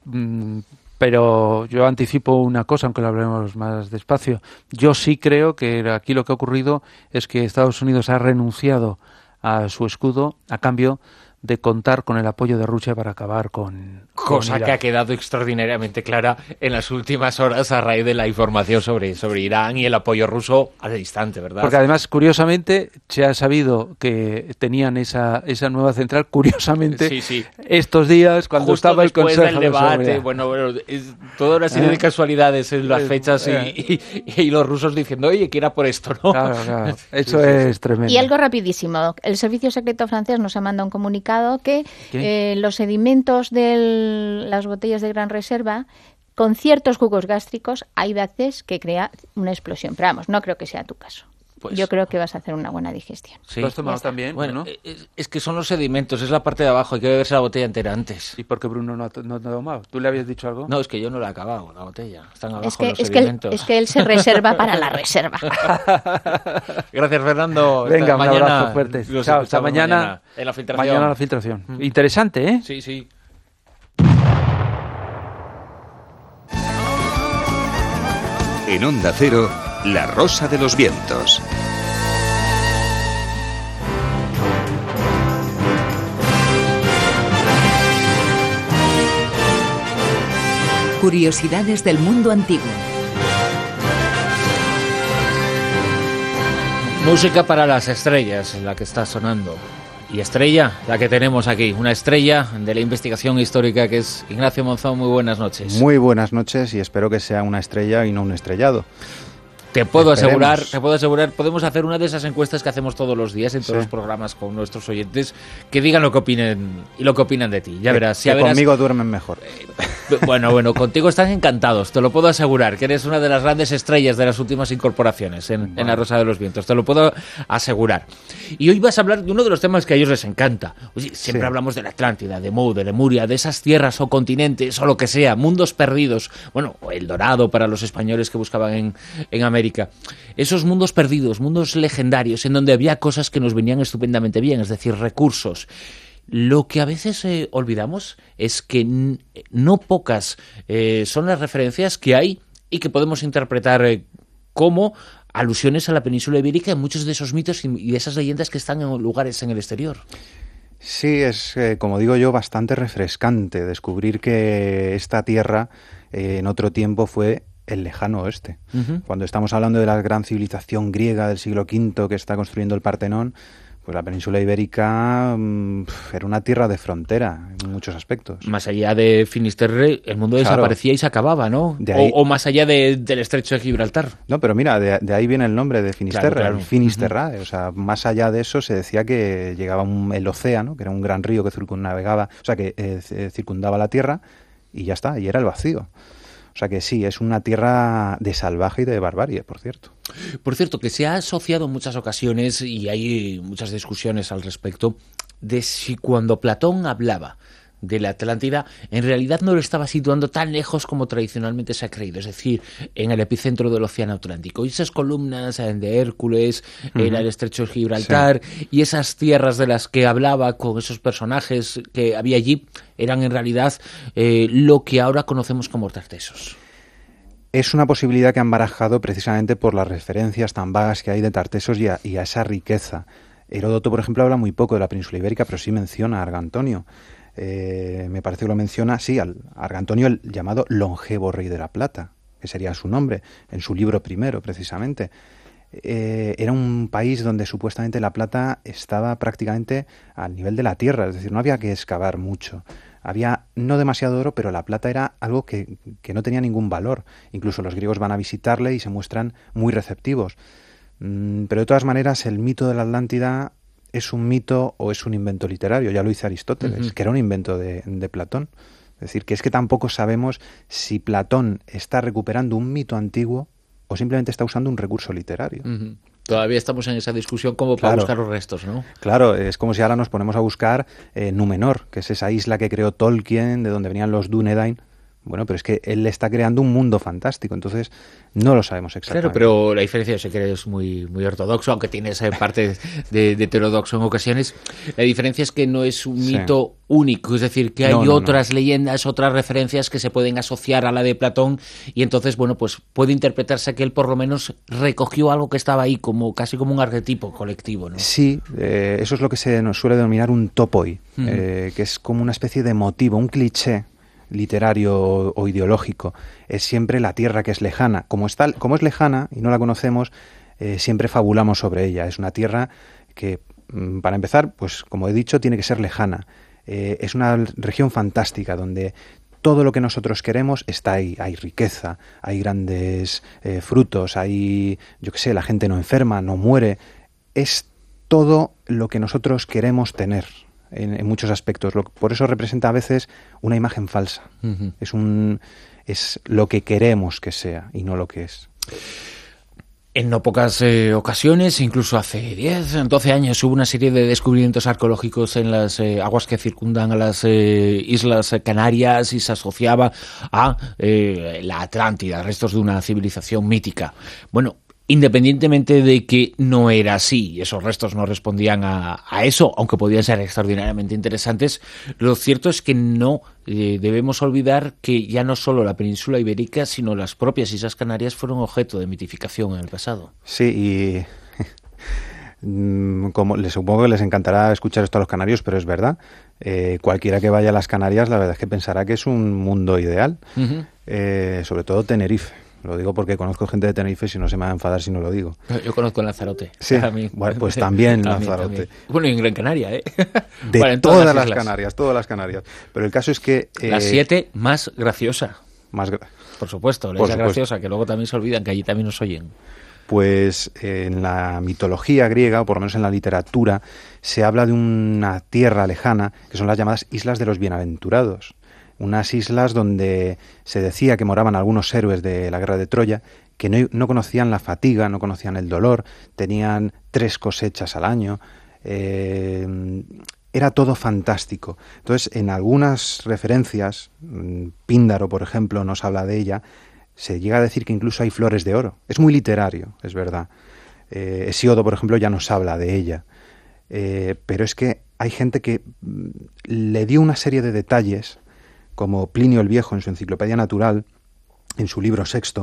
pero yo anticipo una cosa, aunque lo hablemos más despacio. Yo sí creo que aquí lo que ha ocurrido es que Estados Unidos ha renunciado a su escudo a cambio de contar con el apoyo de Rusia para acabar con... Cosa con que ha quedado extraordinariamente clara en las últimas horas a raíz de la información sobre, sobre Irán y el apoyo ruso al instante, ¿verdad? Porque además, curiosamente, se ha sabido que tenían esa, esa nueva central, curiosamente, sí, sí. estos días, cuando Justo estaba el Consejo del debate, de bueno, bueno, es toda una serie de casualidades en las fechas y, y, y los rusos diciendo, oye, que era por esto, ¿no? Claro, claro. Eso sí, es sí, sí. tremendo. Y algo rapidísimo, el Servicio Secreto francés nos ha mandado un comunicado que eh, los sedimentos de las botellas de Gran Reserva con ciertos jugos gástricos hay veces que crea una explosión. Pero vamos, no creo que sea tu caso. Pues, yo creo que vas a hacer una buena digestión. Sí. ¿Lo has tomado también? Bueno, ¿no? es, es que son los sedimentos, es la parte de abajo, hay que beberse la botella entera antes. ¿Y por qué Bruno no ha, no ha tomado? ¿Tú le habías dicho algo? No, es que yo no la he acabado, la botella. Están abajo es que, los es sedimentos. Que él, es que él se reserva para la reserva. Gracias, Fernando. Venga, un mañana, abrazo fuerte. Chao, hasta mañana, mañana. En la filtración. Mañana la filtración. Mm. Interesante, ¿eh? Sí, sí. En Onda Cero, La Rosa de los Vientos. Curiosidades del mundo antiguo. Música para las estrellas, la que está sonando. Y estrella, la que tenemos aquí, una estrella de la investigación histórica que es Ignacio Monzón. Muy buenas noches. Muy buenas noches y espero que sea una estrella y no un estrellado. Te puedo Esperemos. asegurar, te puedo asegurar, podemos hacer una de esas encuestas que hacemos todos los días en todos sí. los programas con nuestros oyentes, que digan lo que opinen y lo que opinan de ti. Ya que, verás. Que ya verás, conmigo duermen mejor. Eh, bueno, bueno, contigo están encantados, te lo puedo asegurar, que eres una de las grandes estrellas de las últimas incorporaciones en, bueno. en La Rosa de los Vientos, te lo puedo asegurar. Y hoy vas a hablar de uno de los temas que a ellos les encanta. Oye, siempre sí. hablamos de la Atlántida, de Mu, de Lemuria, de esas tierras o continentes o lo que sea, mundos perdidos. Bueno, o El Dorado para los españoles que buscaban en, en América. Esos mundos perdidos, mundos legendarios, en donde había cosas que nos venían estupendamente bien, es decir, recursos. Lo que a veces eh, olvidamos es que n- no pocas eh, son las referencias que hay y que podemos interpretar eh, como alusiones a la península ibérica en muchos de esos mitos y de esas leyendas que están en lugares en el exterior. Sí, es, eh, como digo yo, bastante refrescante descubrir que esta tierra eh, en otro tiempo fue el lejano oeste. Uh-huh. Cuando estamos hablando de la gran civilización griega del siglo quinto que está construyendo el Partenón, pues la península ibérica mmm, era una tierra de frontera en muchos aspectos. Más allá de Finisterre, el mundo claro. desaparecía y se acababa, ¿no? De ahí... o, o más allá de, del estrecho de Gibraltar. No, pero mira, de, de ahí viene el nombre de Finisterre, claro, claro. Finisterrae. Uh-huh. O sea, más allá de eso se decía que llegaba un, el océano, que era un gran río que circunnavegaba, o sea, que eh, circundaba la tierra y ya está, y era el vacío. O sea que sí, es una tierra de salvaje y de barbarie, por cierto. Por cierto, que se ha asociado en muchas ocasiones, y hay muchas discusiones al respecto, de si cuando Platón hablaba de la Atlántida, en realidad no lo estaba situando tan lejos como tradicionalmente se ha creído, es decir, en el epicentro del océano Atlántico. Y esas columnas de Hércules, uh-huh. era el estrecho de Gibraltar, sí. y esas tierras de las que hablaba con esos personajes que había allí, eran en realidad eh, lo que ahora conocemos como Tartesos. Es una posibilidad que han barajado precisamente por las referencias tan vagas que hay de Tartesos y a, y a esa riqueza. Heródoto, por ejemplo, habla muy poco de la península ibérica, pero sí menciona a Argantonio. Eh, me parece que lo menciona, sí, al Argantonio, el llamado longevo rey de la plata, que sería su nombre, en su libro primero, precisamente. Eh, era un país donde supuestamente la plata estaba prácticamente al nivel de la tierra, es decir, no había que excavar mucho. Había no demasiado oro, pero la plata era algo que, que no tenía ningún valor. Incluso los griegos van a visitarle y se muestran muy receptivos. Mm, pero de todas maneras, el mito de la Atlántida es un mito o es un invento literario. Ya lo dice Aristóteles, uh-huh. que era un invento de, de Platón. Es decir, que es que tampoco sabemos si Platón está recuperando un mito antiguo o simplemente está usando un recurso literario. Uh-huh. Todavía estamos en esa discusión como para claro. buscar los restos, ¿no? Claro, es como si ahora nos ponemos a buscar eh, Númenor, que es esa isla que creó Tolkien, de donde venían los Dúnedain. Bueno, pero es que él está creando un mundo fantástico, entonces no lo sabemos exactamente. Claro, pero la diferencia, yo sé que eres muy, muy ortodoxo, aunque tienes parte de, de heterodoxo en ocasiones, la diferencia es que no es un sí. mito único, es decir, que hay no, no, otras no. leyendas, otras referencias que se pueden asociar a la de Platón y entonces, bueno, pues puede interpretarse que él por lo menos recogió algo que estaba ahí, como casi como un arquetipo colectivo, ¿no? Sí, eh, eso es lo que se nos suele denominar un topoi, uh-huh. eh, que es como una especie de motivo, un cliché literario o, o ideológico. Es siempre la tierra que es lejana. Como, está, como es lejana y no la conocemos, eh, siempre fabulamos sobre ella. Es una tierra que, para empezar, pues como he dicho, tiene que ser lejana. Eh, es una región fantástica donde todo lo que nosotros queremos está ahí. Hay riqueza, hay grandes eh, frutos, hay, yo qué sé, la gente no enferma, no muere. Es todo lo que nosotros queremos tener. En, en muchos aspectos. Lo, por eso representa a veces una imagen falsa. Uh-huh. Es un es lo que queremos que sea y no lo que es. En no pocas eh, ocasiones, incluso hace diez, doce años, hubo una serie de descubrimientos arqueológicos en las eh, aguas que circundan a las eh, Islas Canarias y se asociaba a eh, la Atlántida, restos de una civilización mítica. Bueno, independientemente de que no era así, esos restos no respondían a, a eso, aunque podían ser extraordinariamente interesantes, lo cierto es que no eh, debemos olvidar que ya no solo la península ibérica, sino las propias Islas Canarias fueron objeto de mitificación en el pasado. Sí, y como les supongo que les encantará escuchar esto a los canarios, pero es verdad. Eh, cualquiera que vaya a las Canarias, la verdad es que pensará que es un mundo ideal, uh-huh. eh, sobre todo Tenerife. Lo digo porque conozco gente de Tenerife y si no se me va a enfadar si no lo digo. Yo conozco en Lanzarote. Sí, a mí. Bueno, pues también Lanzarote. También. Bueno, y en Gran Canaria, ¿eh? De bueno, todas, todas las, las Canarias, todas las Canarias. Pero el caso es que... Eh, la siete más graciosa. Más gra- Por supuesto, la isla graciosa, que luego también se olvidan que allí también nos oyen. Pues eh, en la mitología griega, o por lo menos en la literatura, se habla de una tierra lejana, que son las llamadas Islas de los Bienaventurados. Unas islas donde se decía que moraban algunos héroes de la guerra de Troya, que no, no conocían la fatiga, no conocían el dolor, tenían tres cosechas al año, eh, era todo fantástico. Entonces, en algunas referencias, Píndaro, por ejemplo, nos habla de ella, se llega a decir que incluso hay flores de oro. Es muy literario, es verdad. Eh, Hesíodo, por ejemplo, ya nos habla de ella. Eh, pero es que hay gente que le dio una serie de detalles, como Plinio el Viejo en su Enciclopedia Natural, en su libro sexto,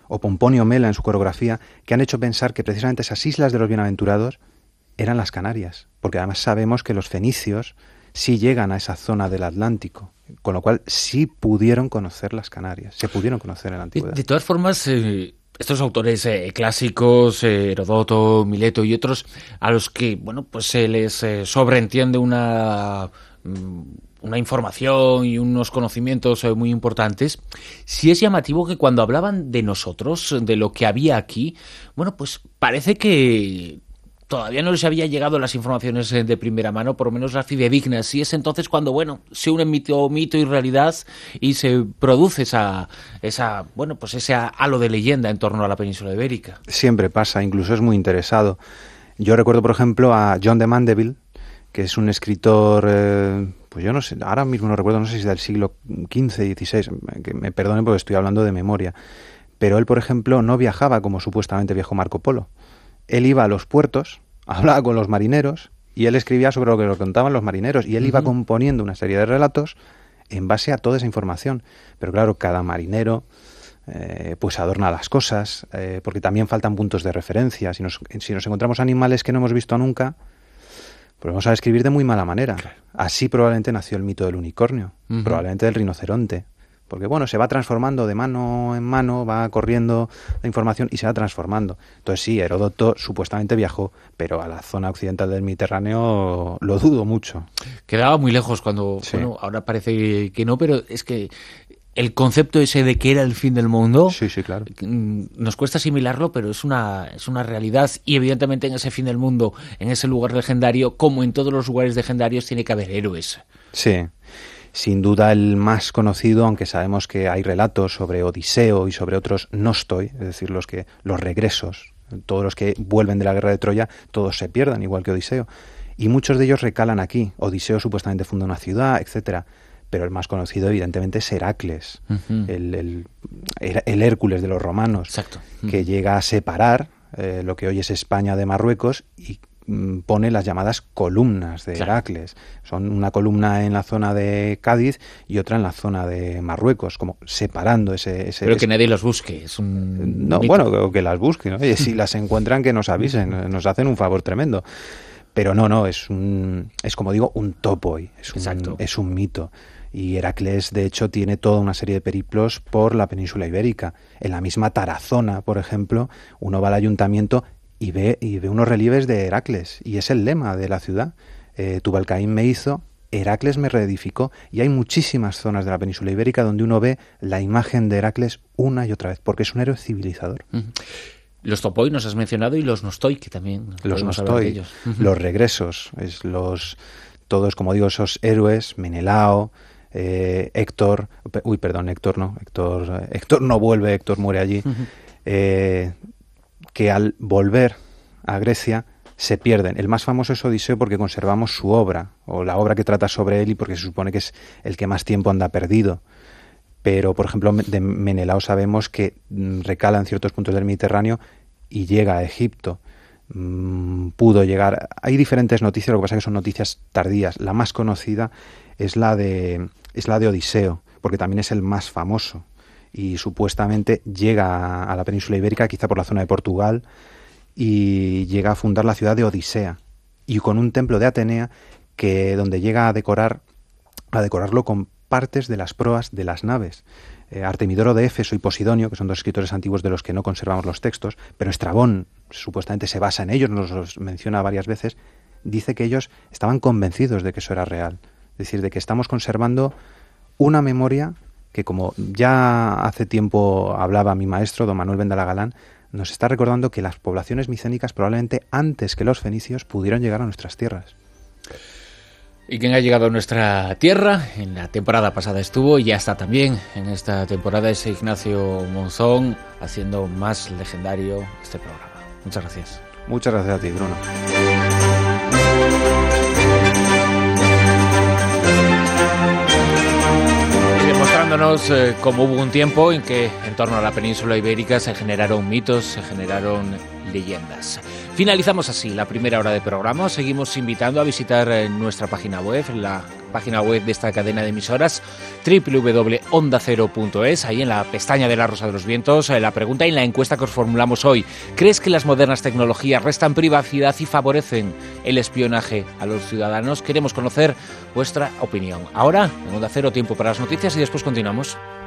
o Pomponio Mela en su coreografía, que han hecho pensar que precisamente esas islas de los bienaventurados eran las Canarias, porque además sabemos que los fenicios sí llegan a esa zona del Atlántico, con lo cual sí pudieron conocer las Canarias, se pudieron conocer en la antigüedad. De, de todas formas, eh, estos autores eh, clásicos, eh, Heródoto, Mileto y otros, a los que bueno, pues se les eh, sobreentiende una... Mm, una información y unos conocimientos muy importantes, sí es llamativo que cuando hablaban de nosotros, de lo que había aquí, bueno, pues parece que todavía no les había llegado las informaciones de primera mano, por lo menos las fidedignas, y es entonces cuando, bueno, se unen mito, mito y realidad y se produce esa, esa, bueno, pues ese halo de leyenda en torno a la península ibérica. Siempre pasa, incluso es muy interesado. Yo recuerdo, por ejemplo, a John de Mandeville, que es un escritor, eh, pues yo no sé, ahora mismo no recuerdo, no sé si es del siglo quince, dieciséis, que me perdonen porque estoy hablando de memoria, pero él, por ejemplo, no viajaba como supuestamente viajó Marco Polo. Él iba a los puertos, hablaba con los marineros, y él escribía sobre lo que lo contaban los marineros, y él uh-huh. iba componiendo una serie de relatos en base a toda esa información. Pero claro, cada marinero eh, pues adorna las cosas, eh, porque también faltan puntos de referencia. Si nos, si nos encontramos animales que no hemos visto nunca, pues vamos a describir de muy mala manera. Así probablemente nació el mito del unicornio, uh-huh. probablemente del rinoceronte. Porque bueno, se va transformando de mano en mano, va corriendo la información y se va transformando. Entonces sí, Heródoto supuestamente viajó, pero a la zona occidental del Mediterráneo lo dudo mucho. Quedaba muy lejos cuando, sí. bueno, ahora parece que no, pero es que el concepto ese de que era el fin del mundo, sí, sí, claro. nos cuesta asimilarlo, pero es una, es una realidad. Y evidentemente en ese fin del mundo, en ese lugar legendario, como en todos los lugares legendarios, tiene que haber héroes. Sí, sin duda el más conocido, aunque sabemos que hay relatos sobre Odiseo y sobre otros Nostoi, es decir, los que los regresos, todos los que vuelven de la guerra de Troya, todos se pierdan, igual que Odiseo. Y muchos de ellos recalan aquí. Odiseo supuestamente funda una ciudad, etcétera. Pero el más conocido, evidentemente, es Heracles, uh-huh. el, el, el Hércules de los romanos, exacto. que uh-huh. llega a separar eh, lo que hoy es España de Marruecos y mm, pone las llamadas columnas de claro. Heracles. Son una columna en la zona de Cádiz y otra en la zona de Marruecos, como separando ese... ese Pero ese... que nadie los busque, es un... No, mito. Bueno, que, que las busquen, oye, si las encuentran que nos avisen, nos hacen un favor tremendo. Pero no, no, es un, es como digo, un topoi, es un, es un mito. Y Heracles, de hecho, tiene toda una serie de periplos por la península ibérica. En la misma Tarazona, por ejemplo, uno va al ayuntamiento y ve, y ve unos relieves de Heracles. Y es el lema de la ciudad. Eh, Tubalcaín me hizo, Heracles me reedificó. Y hay muchísimas zonas de la península ibérica donde uno ve la imagen de Heracles una y otra vez, porque es un héroe civilizador. Uh-huh. Los topoi nos has mencionado y los nostoi, que también los nostoi, ellos. Uh-huh. Los regresos, es los todos, como digo, esos héroes, Menelao, Eh, Héctor, uy, perdón, Héctor no, Héctor, Héctor no vuelve, Héctor muere allí, uh-huh. eh, que al volver a Grecia se pierden. El más famoso es Odiseo porque conservamos su obra, o la obra que trata sobre él y porque se supone que es el que más tiempo anda perdido. Pero, por ejemplo, de Menelao sabemos que recala en ciertos puntos del Mediterráneo y llega a Egipto. Mm, pudo llegar. Hay diferentes noticias, lo que pasa es que son noticias tardías. La más conocida es la de es la de Odiseo, porque también es el más famoso y supuestamente llega a la península ibérica, quizá por la zona de Portugal, y llega a fundar la ciudad de Odisea, y con un templo de Atenea que donde llega a decorar a decorarlo con partes de las proas de las naves. Eh, Artemidoro de Éfeso y Posidonio, que son dos escritores antiguos de los que no conservamos los textos, pero Estrabón supuestamente se basa en ellos, nos los menciona varias veces, dice que ellos estaban convencidos de que eso era real. Es decir, de que estamos conservando una memoria que, como ya hace tiempo hablaba mi maestro, don Manuel Vendala-Galán, nos está recordando que las poblaciones micénicas probablemente antes que los fenicios pudieron llegar a nuestras tierras. Y quien ha llegado a nuestra tierra, en la temporada pasada estuvo y ya está también en esta temporada, es Ignacio Monzón, haciendo más legendario este programa. Muchas gracias. Muchas gracias a ti, Bruno. Demostrándonos eh, cómo hubo un tiempo en que en torno a la península ibérica se generaron mitos, se generaron leyendas. Finalizamos así la primera hora de programa. Seguimos invitando a visitar eh, nuestra página web, la página web de esta cadena de emisoras, doble u doble u doble u punto onda cero punto es, ahí en la pestaña de La Rosa de los Vientos, la pregunta y la encuesta que os formulamos hoy. ¿Crees que las modernas tecnologías restan privacidad y favorecen el espionaje a los ciudadanos? Queremos conocer vuestra opinión. Ahora, en Onda Cero, tiempo para las noticias y después continuamos.